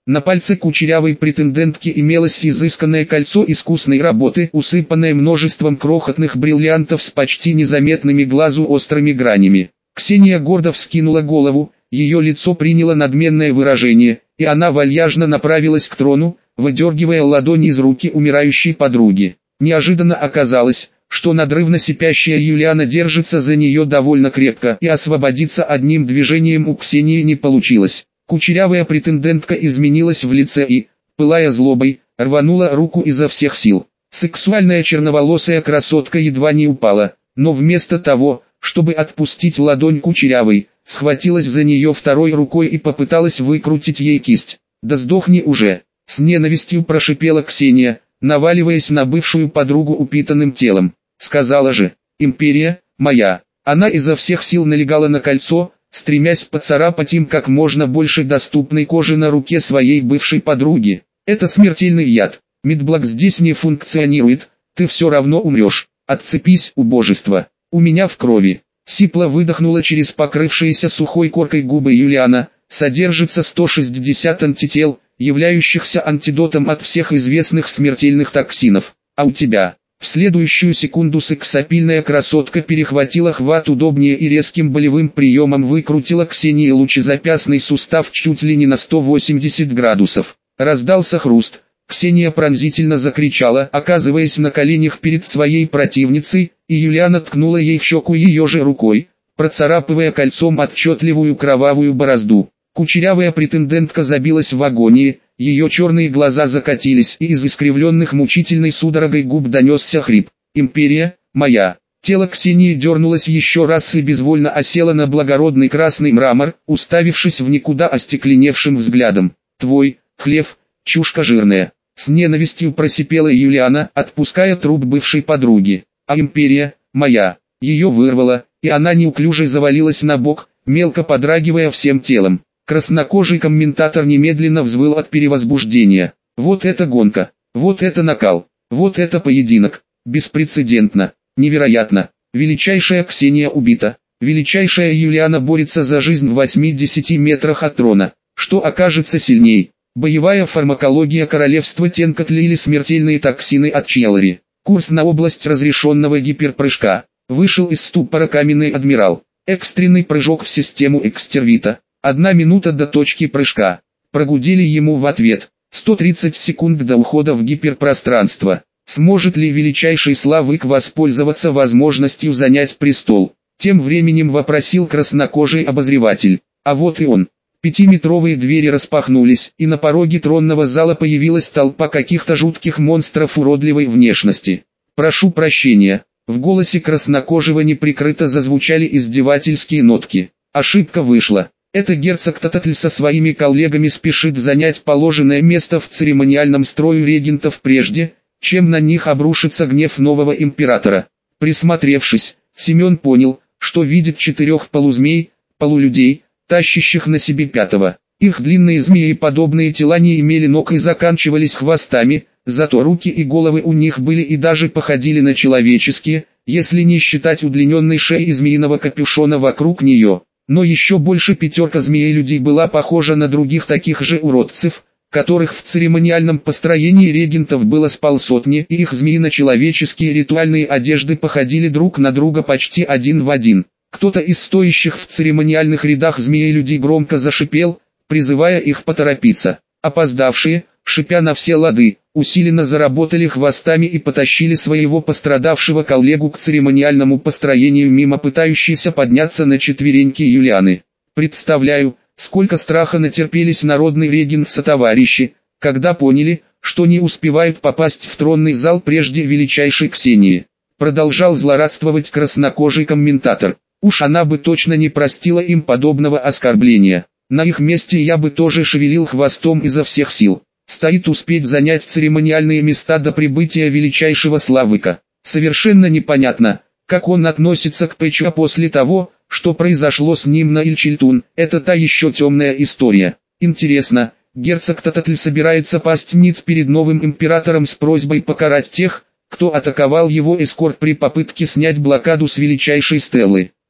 На пальце кучерявой претендентки имелось изысканное кольцо искусной работы, усыпанное множеством крохотных бриллиантов с почти незаметными глазу острыми гранями. Ксения гордо вскинула голову, ее лицо приняло надменное выражение, и она вальяжно направилась к трону, выдергивая ладони из руки умирающей подруги. Неожиданно оказалось, что надрывно сипящая Юлиана держится за нее довольно крепко, и освободиться одним движением у Ксении не получилось. Кучерявая претендентка изменилась в лице и, пылая злобой, рванула руку изо всех сил. Сексуальная черноволосая красотка едва не упала, но вместо того, чтобы отпустить ладонь кучерявой, схватилась за нее второй рукой и попыталась выкрутить ей кисть. «Да сдохни уже!» — с ненавистью прошипела Ксения, наваливаясь на бывшую подругу упитанным телом. «Сказала же, империя моя!» Она изо всех сил налегала на кольцо, стремясь поцарапать им как можно больше доступной кожи на руке своей бывшей подруги. «Это смертельный яд. Медблок здесь не функционирует, ты все равно умрешь. Отцепись, убожество. У меня в крови». Сипло выдохнула через покрывшиеся сухой коркой губы Юлиана. «Содержится сто шестьдесят антител, являющихся антидотом от всех известных смертельных токсинов. А у тебя?» В следующую секунду сексапильная красотка перехватила хват удобнее и резким болевым приемом выкрутила Ксении лучезапястный сустав чуть ли не на сто восемьдесят градусов. Раздался хруст. Ксения пронзительно закричала, оказываясь на коленях перед своей противницей, и Юлиана ткнула ей в щеку ее же рукой, процарапывая кольцом отчетливую кровавую борозду. Кучерявая претендентка забилась в агонии, ее черные глаза закатились, и из искривленных мучительной судорогой губ донесся хрип. «Империя моя!» Тело Ксении дернулось еще раз и безвольно осело на благородный красный мрамор, уставившись в никуда остекленевшим взглядом. «Твой, хлев, чушка жирная!» С ненавистью просипела Юлиана, отпуская труп бывшей подруги. «А империя моя!» Ее вырвало, и она неуклюже завалилась на бок, мелко подрагивая всем телом. Краснокожий комментатор немедленно взвыл от перевозбуждения. «Вот это гонка! Вот это накал! Вот это поединок! Беспрецедентно! Невероятно! Величайшая Ксения убита! Величайшая Юлиана борется за жизнь в восьмидесяти метрах от трона! Что окажется сильней? Боевая фармакология королевства Тенкотли или смертельные токсины от Чьялари?» Курс на область разрешенного гиперпрыжка. Вышел из ступора каменный адмирал. Экстренный прыжок в систему экстервита. Одна минута до точки прыжка. Прогудели ему в ответ. сто тридцать секунд до ухода в гиперпространство. Сможет ли величайший Славык воспользоваться возможностью занять престол? Тем временем вопросил краснокожий обозреватель. А вот и он. Пятиметровые двери распахнулись, и на пороге тронного зала появилась толпа каких-то жутких монстров уродливой внешности. «Прошу прощения». В голосе краснокожего неприкрыто зазвучали издевательские нотки. Ошибка вышла. Это герцог Тататль со своими коллегами спешит занять положенное место в церемониальном строю регентов прежде, чем на них обрушится гнев нового императора. Присмотревшись, Семен понял, что видит четырех полузмей, полулюдей, тащащих на себе пятого. Их длинные змееподобные тела не имели ног и заканчивались хвостами, зато руки и головы у них были и даже походили на человеческие, если не считать удлиненной шеи и змеиного капюшона вокруг нее. Но еще больше пятерка змеи-людей была похожа на других таких же уродцев, которых в церемониальном построении регентов было с полсотни, и их змеино-человеческие ритуальные одежды походили друг на друга почти один в один. Кто-то из стоящих в церемониальных рядах змеи-людей громко зашипел, призывая их поторопиться. Опоздавшие, шипя на все лады, усиленно заработали хвостами и потащили своего пострадавшего коллегу к церемониальному построению мимо пытающейся подняться на четвереньки Юлианы. Представляю, сколько страха натерпелись народный регент сотоварищи, когда поняли, что не успевают попасть в тронный зал прежде величайшей Ксении. Продолжал злорадствовать краснокожий комментатор. Уж она бы точно не простила им подобного оскорбления. На их месте я бы тоже шевелил хвостом изо всех сил. Стоит успеть занять церемониальные места до прибытия величайшего Славыка. Совершенно непонятно, как он относится к Пэчуа после того, что произошло с ним на Ильчильтун. Это та еще темная история. Интересно, герцог Тататль собирается пасть ниц перед новым императором с просьбой покарать тех, кто атаковал его эскорт при попытке снять блокаду с величайшей Стеллы.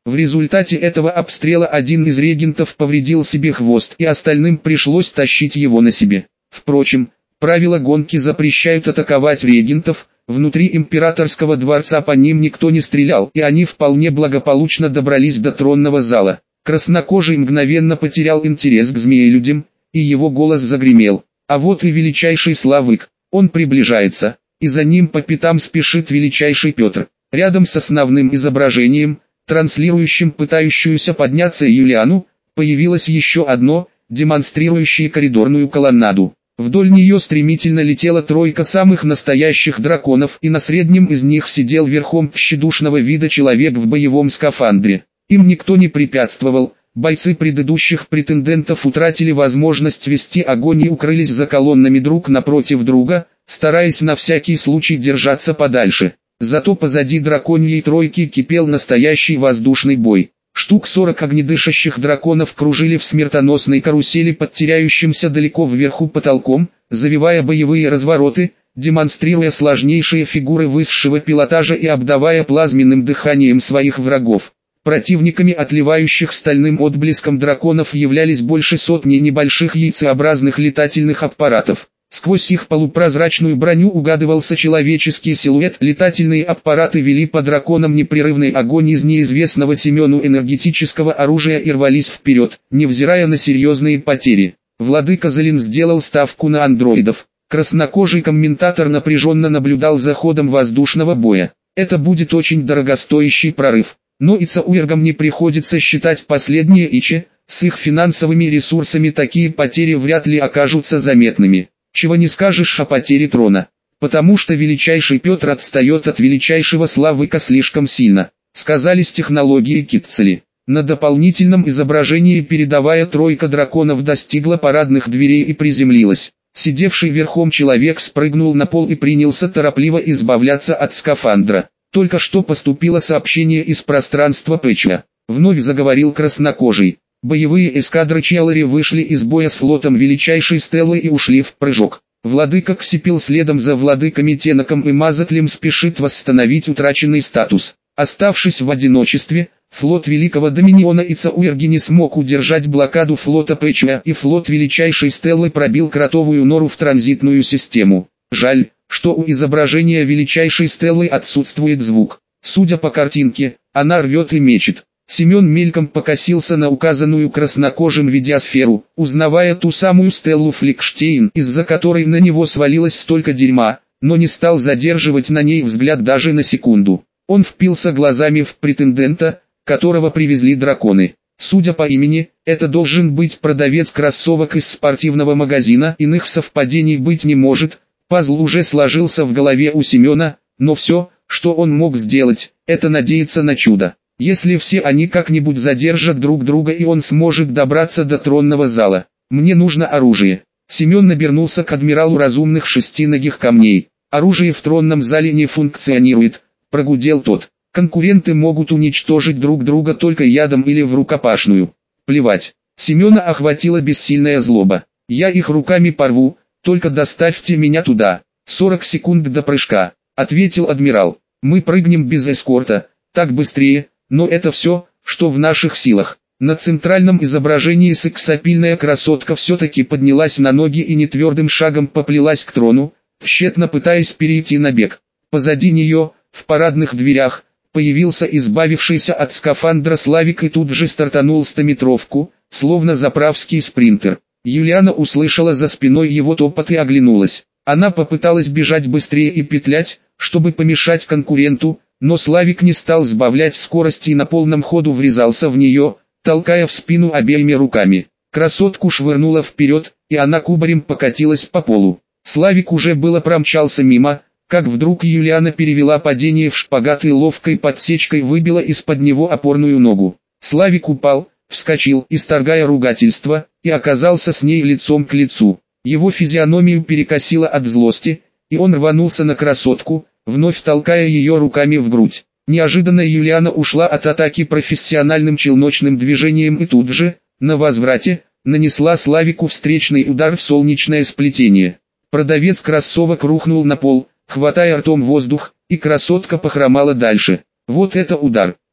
В результате этого обстрела один из регентов повредил себе хвост, и остальным пришлось тащить его на себе. Впрочем, правила гонки запрещают атаковать регентов. Внутри императорского дворца по ним никто не стрелял, и они вполне благополучно добрались до тронного зала. Краснокожий мгновенно потерял интерес к змеелюдям, и его голос загремел. А вот и величайший Славик, он приближается, и за ним по пятам спешит величайший Петр. Рядом с основным изображением, транслирующим пытающуюся подняться Юлиану, появилось еще одно, демонстрирующее коридорную колоннаду. Вдоль нее стремительно летела тройка самых настоящих драконов, и на среднем из них сидел верхом тщедушного вида человек в боевом скафандре. Им никто не препятствовал, бойцы предыдущих претендентов утратили возможность вести огонь и укрылись за колоннами друг напротив друга, стараясь на всякий случай держаться подальше. Зато позади драконьей тройки кипел настоящий воздушный бой. Штук сорок огнедышащих драконов кружили в смертоносной карусели под теряющимся далеко вверху потолком, завивая боевые развороты, демонстрируя сложнейшие фигуры высшего пилотажа и обдавая плазменным дыханием своих врагов. Противниками отливающих стальным отблеском драконов являлись больше сотни небольших яйцеобразных летательных аппаратов. Сквозь их полупрозрачную броню угадывался человеческий силуэт. Летательные аппараты вели по драконам непрерывный огонь из неизвестного Семену энергетического оружия и рвались вперед, невзирая на серьезные потери. Владыка Залин сделал ставку на андроидов. Краснокожий комментатор напряженно наблюдал за ходом воздушного боя. Это будет очень дорогостоящий прорыв. Но и Цауэргам не приходится считать последние ичи, с их финансовыми ресурсами такие потери вряд ли окажутся заметными. Чего не скажешь о потере трона, потому что величайший Петр отстает от величайшего Славика слишком сильно. Сказались технологии Китцели. На дополнительном изображении передовая тройка драконов достигла парадных дверей и приземлилась. Сидевший верхом человек спрыгнул на пол и принялся торопливо избавляться от скафандра. Только что поступило сообщение из пространства Пэча. Вновь заговорил краснокожий. Боевые эскадры Челлари вышли из боя с флотом величайшей Стеллы и ушли в прыжок. Владыка Ксипил следом за владыками Тенаком и Мазатлем спешит восстановить утраченный статус. Оставшись в одиночестве, флот Великого Доминиона и Цауэрги не смог удержать блокаду флота Пэча, и флот величайшей Стеллы пробил кротовую нору в транзитную систему. Жаль, что у изображения величайшей Стеллы отсутствует звук. Судя по картинке, она рвет и мечет. Семен мельком покосился на указанную краснокожим видеосферу, узнавая ту самую Стеллу Фликштейн, из-за которой на него свалилось столько дерьма, но не стал задерживать на ней взгляд даже на секунду. Он впился глазами в претендента, которого привезли драконы. Судя по имени, это должен быть продавец кроссовок из спортивного магазина, иных совпадений быть не может. Пазл уже сложился в голове у Семена, но все, что он мог сделать, это надеяться на чудо. Если все они как-нибудь задержат друг друга и он сможет добраться до тронного зала. Мне нужно оружие. Семен набернулся к адмиралу разумных шестиногих камней. Оружие в тронном зале не функционирует, прогудел тот. Конкуренты могут уничтожить друг друга только ядом или в рукопашную. Плевать. Семена охватила бессильная злоба. Я их руками порву, только доставьте меня туда. сорок секунд до прыжка, ответил адмирал. Мы прыгнем без эскорта, так быстрее. Но это все, что в наших силах. На центральном изображении сексапильная красотка все-таки поднялась на ноги и нетвердым шагом поплелась к трону, тщетно пытаясь перейти на бег. Позади нее, в парадных дверях, появился избавившийся от скафандра Славик и тут же стартанул стометровку, словно заправский спринтер. Юлиана услышала за спиной его топот и оглянулась. Она попыталась бежать быстрее и петлять, чтобы помешать конкуренту, но Славик не стал сбавлять скорости и на полном ходу врезался в нее, толкая в спину обеими руками. Красотку швырнуло вперед, и она кубарем покатилась по полу. Славик уже было промчался мимо, как вдруг Юлиана перевела падение в шпагат и ловкой подсечкой выбила из-под него опорную ногу. Славик упал, вскочил, исторгая ругательство, и оказался с ней лицом к лицу. Его физиономию перекосило от злости, и он рванулся на красотку, вновь толкая ее руками в грудь. Неожиданно Юлиана ушла от атаки профессиональным челночным движением и тут же, на возврате, нанесла Славику встречный удар в солнечное сплетение. Продавец кроссовок рухнул на пол, хватая ртом воздух, и красотка похромала дальше. Вот это удар!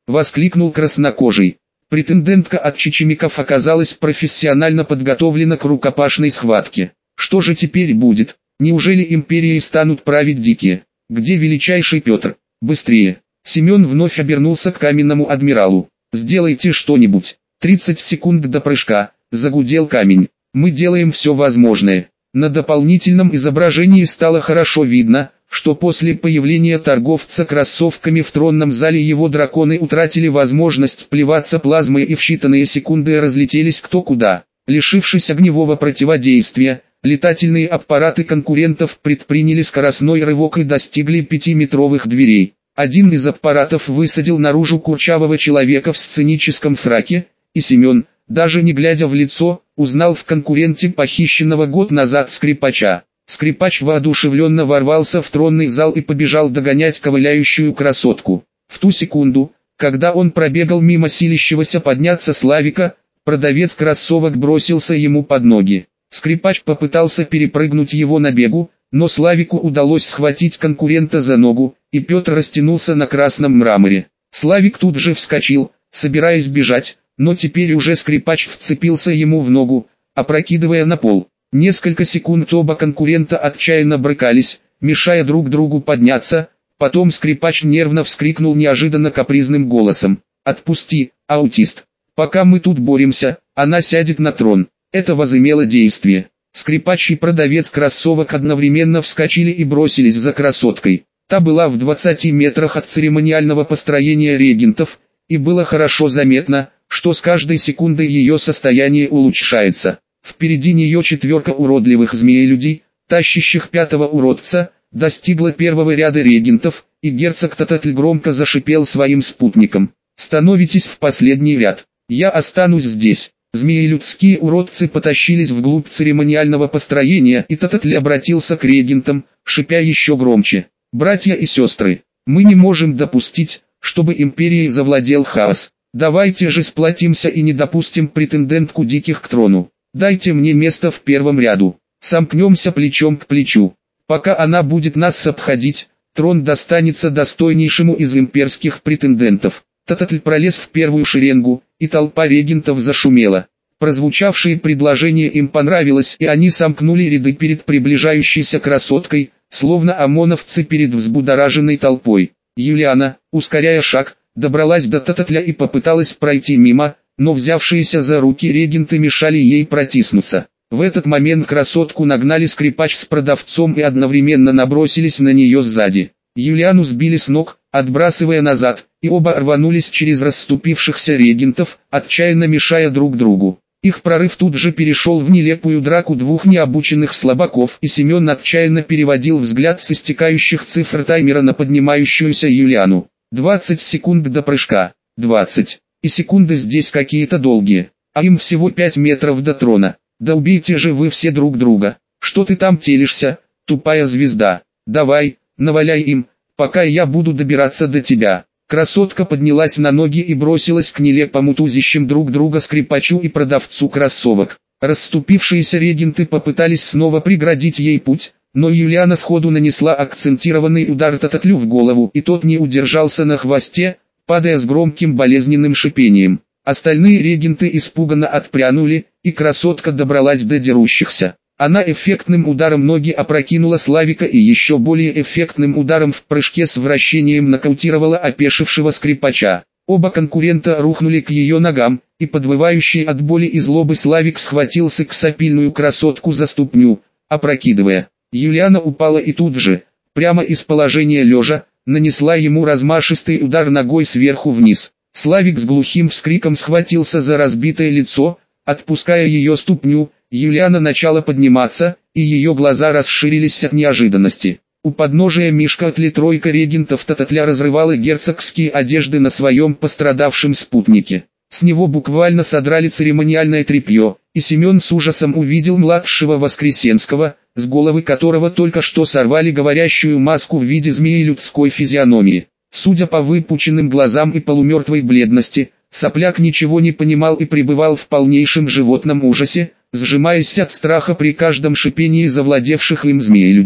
воскликнул краснокожий. Претендентка от чечемиков оказалась профессионально подготовлена к рукопашной схватке. Что же теперь будет? Неужели империей станут править дикие? Где величайший Петр? Быстрее! Семен вновь обернулся к каменному адмиралу. Сделайте что-нибудь. тридцать секунд до прыжка, загудел камень. Мы делаем все возможное. На дополнительном изображении стало хорошо видно, что после появления торговца кроссовками в тронном зале его драконы утратили возможность плеваться плазмой и в считанные секунды разлетелись кто куда. Лишившись огневого противодействия, летательные аппараты конкурентов предприняли скоростной рывок и достигли пятиметровых дверей. Один из аппаратов высадил наружу курчавого человека в сценическом фраке, и Семен, даже не глядя в лицо, узнал в конкуренте похищенного год назад скрипача. Скрипач воодушевленно ворвался в тронный зал и побежал догонять ковыляющую красотку. В ту секунду, когда он пробегал мимо силящегося подняться Славика, продавец кроссовок бросился ему под ноги. Скрипач попытался перепрыгнуть его на бегу, но Славику удалось схватить конкурента за ногу, и Петр растянулся на красном мраморе. Славик тут же вскочил, собираясь бежать, но теперь уже скрипач вцепился ему в ногу, опрокидывая на пол. Несколько секунд оба конкурента отчаянно брыкались, мешая друг другу подняться, потом скрипач нервно вскрикнул неожиданно капризным голосом: «Отпусти, аутист! Пока мы тут боремся, она сядет на трон». Это возымело действие. Скрипач и продавец кроссовок одновременно вскочили и бросились за красоткой. Та была в двадцати метрах от церемониального построения регентов, и было хорошо заметно, что с каждой секундой ее состояние улучшается. Впереди нее четверка уродливых змеелюдей, тащащих пятого уродца, достигла первого ряда регентов, и герцог Тататль громко зашипел своим спутникам: «Становитесь в последний ряд, я останусь здесь». Змеелюдские уродцы потащились вглубь церемониального построения, и Тататль обратился к регентам, шипя еще громче: «Братья и сестры, мы не можем допустить, чтобы империей завладел хаос. Давайте же сплотимся и не допустим претендентку диких к трону. Дайте мне место в первом ряду. Сомкнемся плечом к плечу. Пока она будет нас обходить, трон достанется достойнейшему из имперских претендентов». Тататль пролез в первую шеренгу, и толпа регентов зашумела. Прозвучавшее предложение им понравилось, и они сомкнули ряды перед приближающейся красоткой, словно ОМОНовцы перед взбудораженной толпой. Юлиана, ускоряя шаг, добралась до Тататля и попыталась пройти мимо, но взявшиеся за руки регенты мешали ей протиснуться. В этот момент красотку нагнали скрипач с продавцом и одновременно набросились на нее сзади. Юлиану сбили с ног, отбрасывая назад, и оба рванулись через расступившихся регентов, отчаянно мешая друг другу. Их прорыв тут же перешел в нелепую драку двух необученных слабаков, и Семен отчаянно переводил взгляд с истекающих цифр таймера на поднимающуюся Юлиану. двадцать секунд до прыжка. двадцать. И секунды здесь какие-то долгие. А им всего пять метров до трона. Да убейте же вы все друг друга. Что ты там телишься, тупая звезда? Давай, наваляй им, пока я буду добираться до тебя. Красотка поднялась на ноги и бросилась к нелепому тузищем друг друга скрипачу и продавцу кроссовок. Расступившиеся регенты попытались снова преградить ей путь, но Юлиана сходу нанесла акцентированный удар Тататлю в голову, и тот не удержался на хвосте, падая с громким болезненным шипением. Остальные регенты испуганно отпрянули, и красотка добралась до дерущихся. Она эффектным ударом ноги опрокинула Славика и еще более эффектным ударом в прыжке с вращением нокаутировала опешившего скрипача. Оба конкурента рухнули к ее ногам, и подвывающий от боли и злобы Славик схватился к сопильную красотку за ступню, опрокидывая. Юлиана упала и тут же, прямо из положения лежа, нанесла ему размашистый удар ногой сверху вниз. Славик с глухим вскриком схватился за разбитое лицо, отпуская ее ступню. Юлиана начала подниматься, и ее глаза расширились от неожиданности. У подножия Мишкатли тройка регентов Тататля разрывала герцогские одежды на своем пострадавшем спутнике. С него буквально содрали церемониальное тряпье, и Семен с ужасом увидел младшего Воскресенского, с головы которого только что сорвали говорящую маску в виде змеи людской физиономии. Судя по выпученным глазам и полумертвой бледности, сопляк ничего не понимал и пребывал в полнейшем животном ужасе, сжимаясь от страха при каждом шипении завладевших им змеелюдей.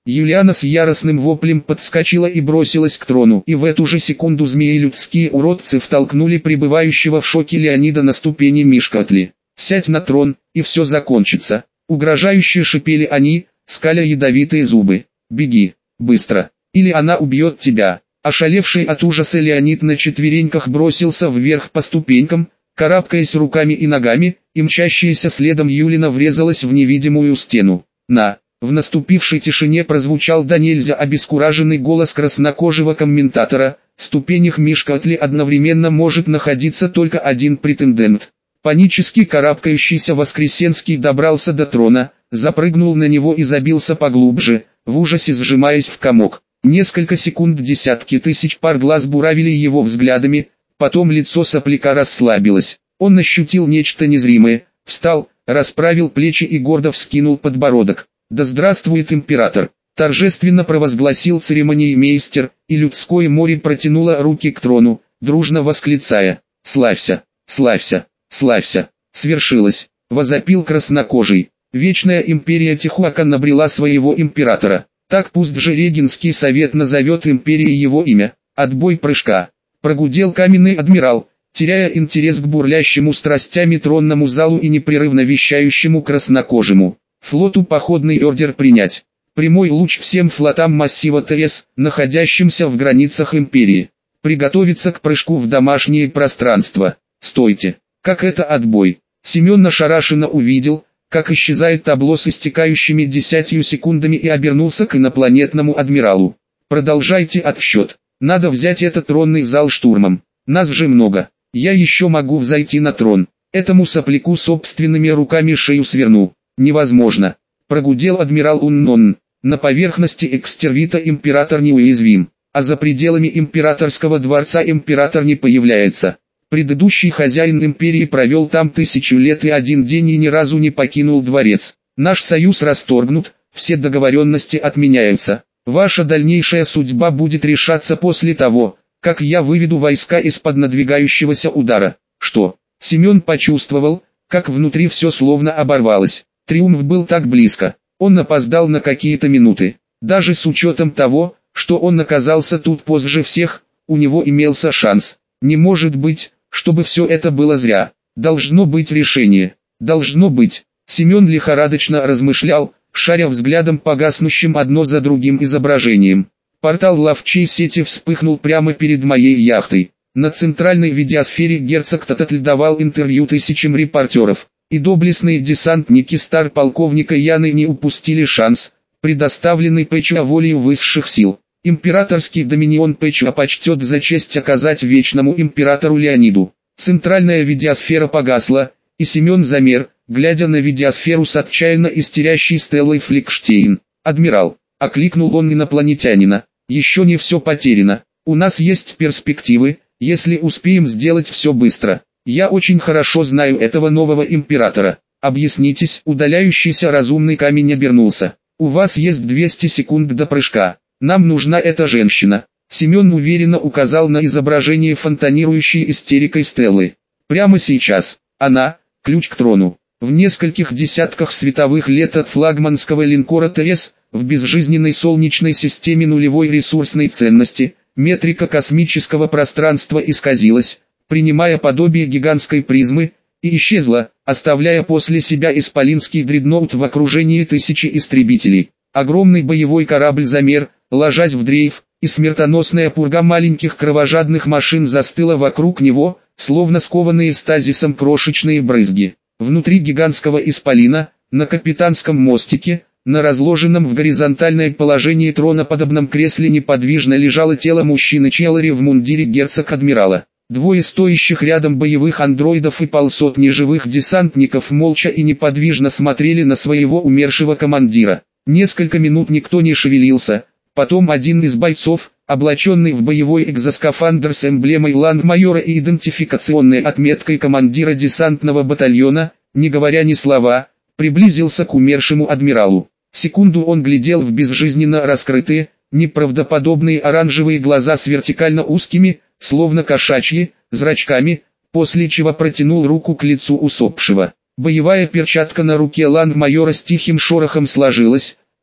Юлиана с яростным воплем подскочила и бросилась к трону, и в эту же секунду змеи-людские уродцы втолкнули пребывающего в шоке Леонида на ступени Мишкотли. «Сядь на трон, и все закончится», — угрожающе шипели они, скаля ядовитые зубы. «Беги, быстро, или она убьет тебя». Ошалевший от ужаса Леонид на четвереньках бросился вверх по ступенькам, карабкаясь руками и ногами, и мчащаяся следом Юлина врезалась в невидимую стену. «На!» В наступившей тишине прозвучал до нельзя обескураженный голос краснокожего комментатора: «В ступенях Мишкотли одновременно может находиться только один претендент». Панически карабкающийся Воскресенский добрался до трона, запрыгнул на него и забился поглубже, в ужасе сжимаясь в комок. Несколько секунд десятки тысяч пар глаз буравили его взглядами, потом лицо сопляка расслабилось. Он ощутил нечто незримое, встал, расправил плечи и гордо вскинул подбородок. «Да здравствует император!» — торжественно провозгласил церемониймейстер, и людское море протянуло руки к трону, дружно восклицая: «Славься! Славься! Славься!» «Свершилось!» — возопил краснокожий. «Вечная империя Тихуакан набрела своего императора. Так пусть же Регенский совет назовет империей его имя. Отбой прыжка!» Прогудел каменный адмирал, теряя интерес к бурлящему страстями тронному залу и непрерывно вещающему краснокожему. «Флоту походный ордер принять. Прямой луч всем флотам массива ТС, находящимся в границах империи. Приготовиться к прыжку в домашнее пространство. Стойте! Как это отбой?» Семен ошарашенно увидел, как исчезает табло с истекающими десятью секундами, и обернулся к инопланетному адмиралу. «Продолжайте отсчет. Надо взять этот тронный зал штурмом. Нас же много. Я еще могу взойти на трон. Этому сопляку собственными руками шею сверну». «Невозможно», — прогудел адмирал Уннон. «На поверхности экстервита император неуязвим, а за пределами императорского дворца император не появляется. Предыдущий хозяин империи провел там тысячу лет и один день и ни разу не покинул дворец. Наш союз расторгнут, все договоренности отменяются. Ваша дальнейшая судьба будет решаться после того, как я выведу войска из-под надвигающегося удара». «Что?» Семен почувствовал, как внутри все словно оборвалось. Триумф был так близко. Он опоздал на какие-то минуты. Даже с учетом того, что он оказался тут позже всех, у него имелся шанс. Не может быть, чтобы все это было зря. Должно быть решение. Должно быть. Семен лихорадочно размышлял, шаря взглядом по гаснущим одно за другим изображениям. Портал ловчей сети вспыхнул прямо перед моей яхтой. На центральной видеосфере герцог Тататль давал интервью тысячам репортеров. И доблестные десантники стар-полковника Яны не упустили шанс, предоставленный Пэчуа волею высших сил. Императорский доминион Пэчуа почтет за честь оказать вечному императору Леониду. Центральная видеосфера погасла, и Семен замер, глядя на видеосферу с отчаянно истерящей Стеллой Фликштейн. «Адмирал», — окликнул он инопланетянина, — «еще не все потеряно. У нас есть перспективы, если успеем сделать все быстро. Я очень хорошо знаю этого нового императора. Объяснитесь». Удаляющийся разумный камень обернулся. «У вас есть двести секунд до прыжка. Нам нужна эта женщина». Семен уверенно указал на изображение фонтанирующей истерикой Стеллы. «Прямо сейчас. Она – ключ к трону. В нескольких десятках световых лет от флагманского линкора ТС, в безжизненной солнечной системе нулевой ресурсной ценности, метрика космического пространства исказилась, принимая подобие гигантской призмы, и исчезла, оставляя после себя исполинский дредноут в окружении тысячи истребителей. Огромный боевой корабль замер, ложась в дрейф, и смертоносная пурга маленьких кровожадных машин застыла вокруг него, словно скованные стазисом крошечные брызги. Внутри гигантского исполина, на капитанском мостике, на разложенном в горизонтальное положение троноподобном кресле неподвижно лежало тело мужчины-челлери в мундире герцог-адмирала. Двое стоящих рядом боевых андроидов и полсотни живых десантников молча и неподвижно смотрели на своего умершего командира. Несколько минут никто не шевелился, потом один из бойцов, облаченный в боевой экзоскафандр с эмблемой ланд-майора и идентификационной отметкой командира десантного батальона, не говоря ни слова, приблизился к умершему адмиралу. Секунду он глядел в безжизненно раскрытые, неправдоподобные оранжевые глаза с вертикально узкими, словно кошачьи, зрачками, после чего протянул руку к лицу усопшего. Боевая перчатка на руке ланд-майора с тихим шорохом сложилась,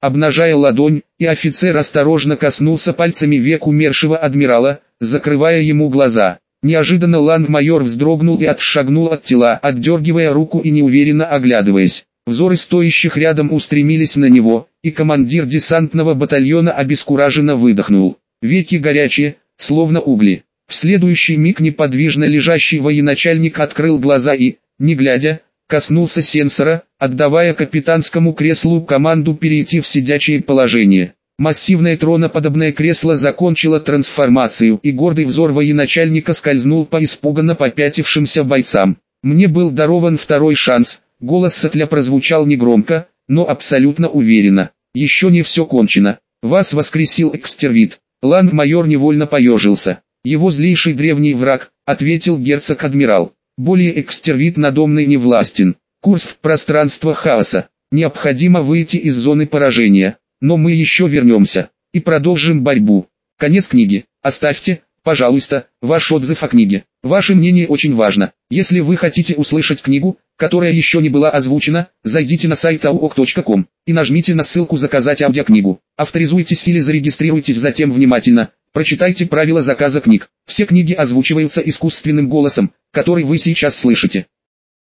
обнажая ладонь, и офицер осторожно коснулся пальцами век умершего адмирала, закрывая ему глаза. Неожиданно ланд-майор вздрогнул и отшагнул от тела, отдергивая руку и неуверенно оглядываясь. Взоры стоящих рядом устремились на него, и командир десантного батальона обескураженно выдохнул. Веки горячие, словно угли. В следующий миг неподвижно лежащий военачальник открыл глаза и, не глядя, коснулся сенсора, отдавая капитанскому креслу команду перейти в сидячее положение. Массивное троноподобное кресло закончило трансформацию, и гордый взор военачальника скользнул по испуганно попятившимся бойцам. «Мне был дарован второй шанс», — голос Сатля прозвучал негромко, но абсолютно уверенно. «Еще не все кончено. Вас воскресил экстервит». Ланд-майор невольно поежился. «Его злейший древний враг», — ответил герцог-адмирал. «Более экстервит надомный не властен. Курс в пространство хаоса. Необходимо выйти из зоны поражения. Но мы еще вернемся и продолжим борьбу». Конец книги. Оставьте, пожалуйста, ваш отзыв о книге. Ваше мнение очень важно. Если вы хотите услышать книгу, которая еще не была озвучена, зайдите на сайт ауок точка ком и нажмите на ссылку «Заказать аудиокнигу». Авторизуйтесь или зарегистрируйтесь, затем внимательно прочитайте правила заказа книг. Все книги озвучиваются искусственным голосом, который вы сейчас слышите.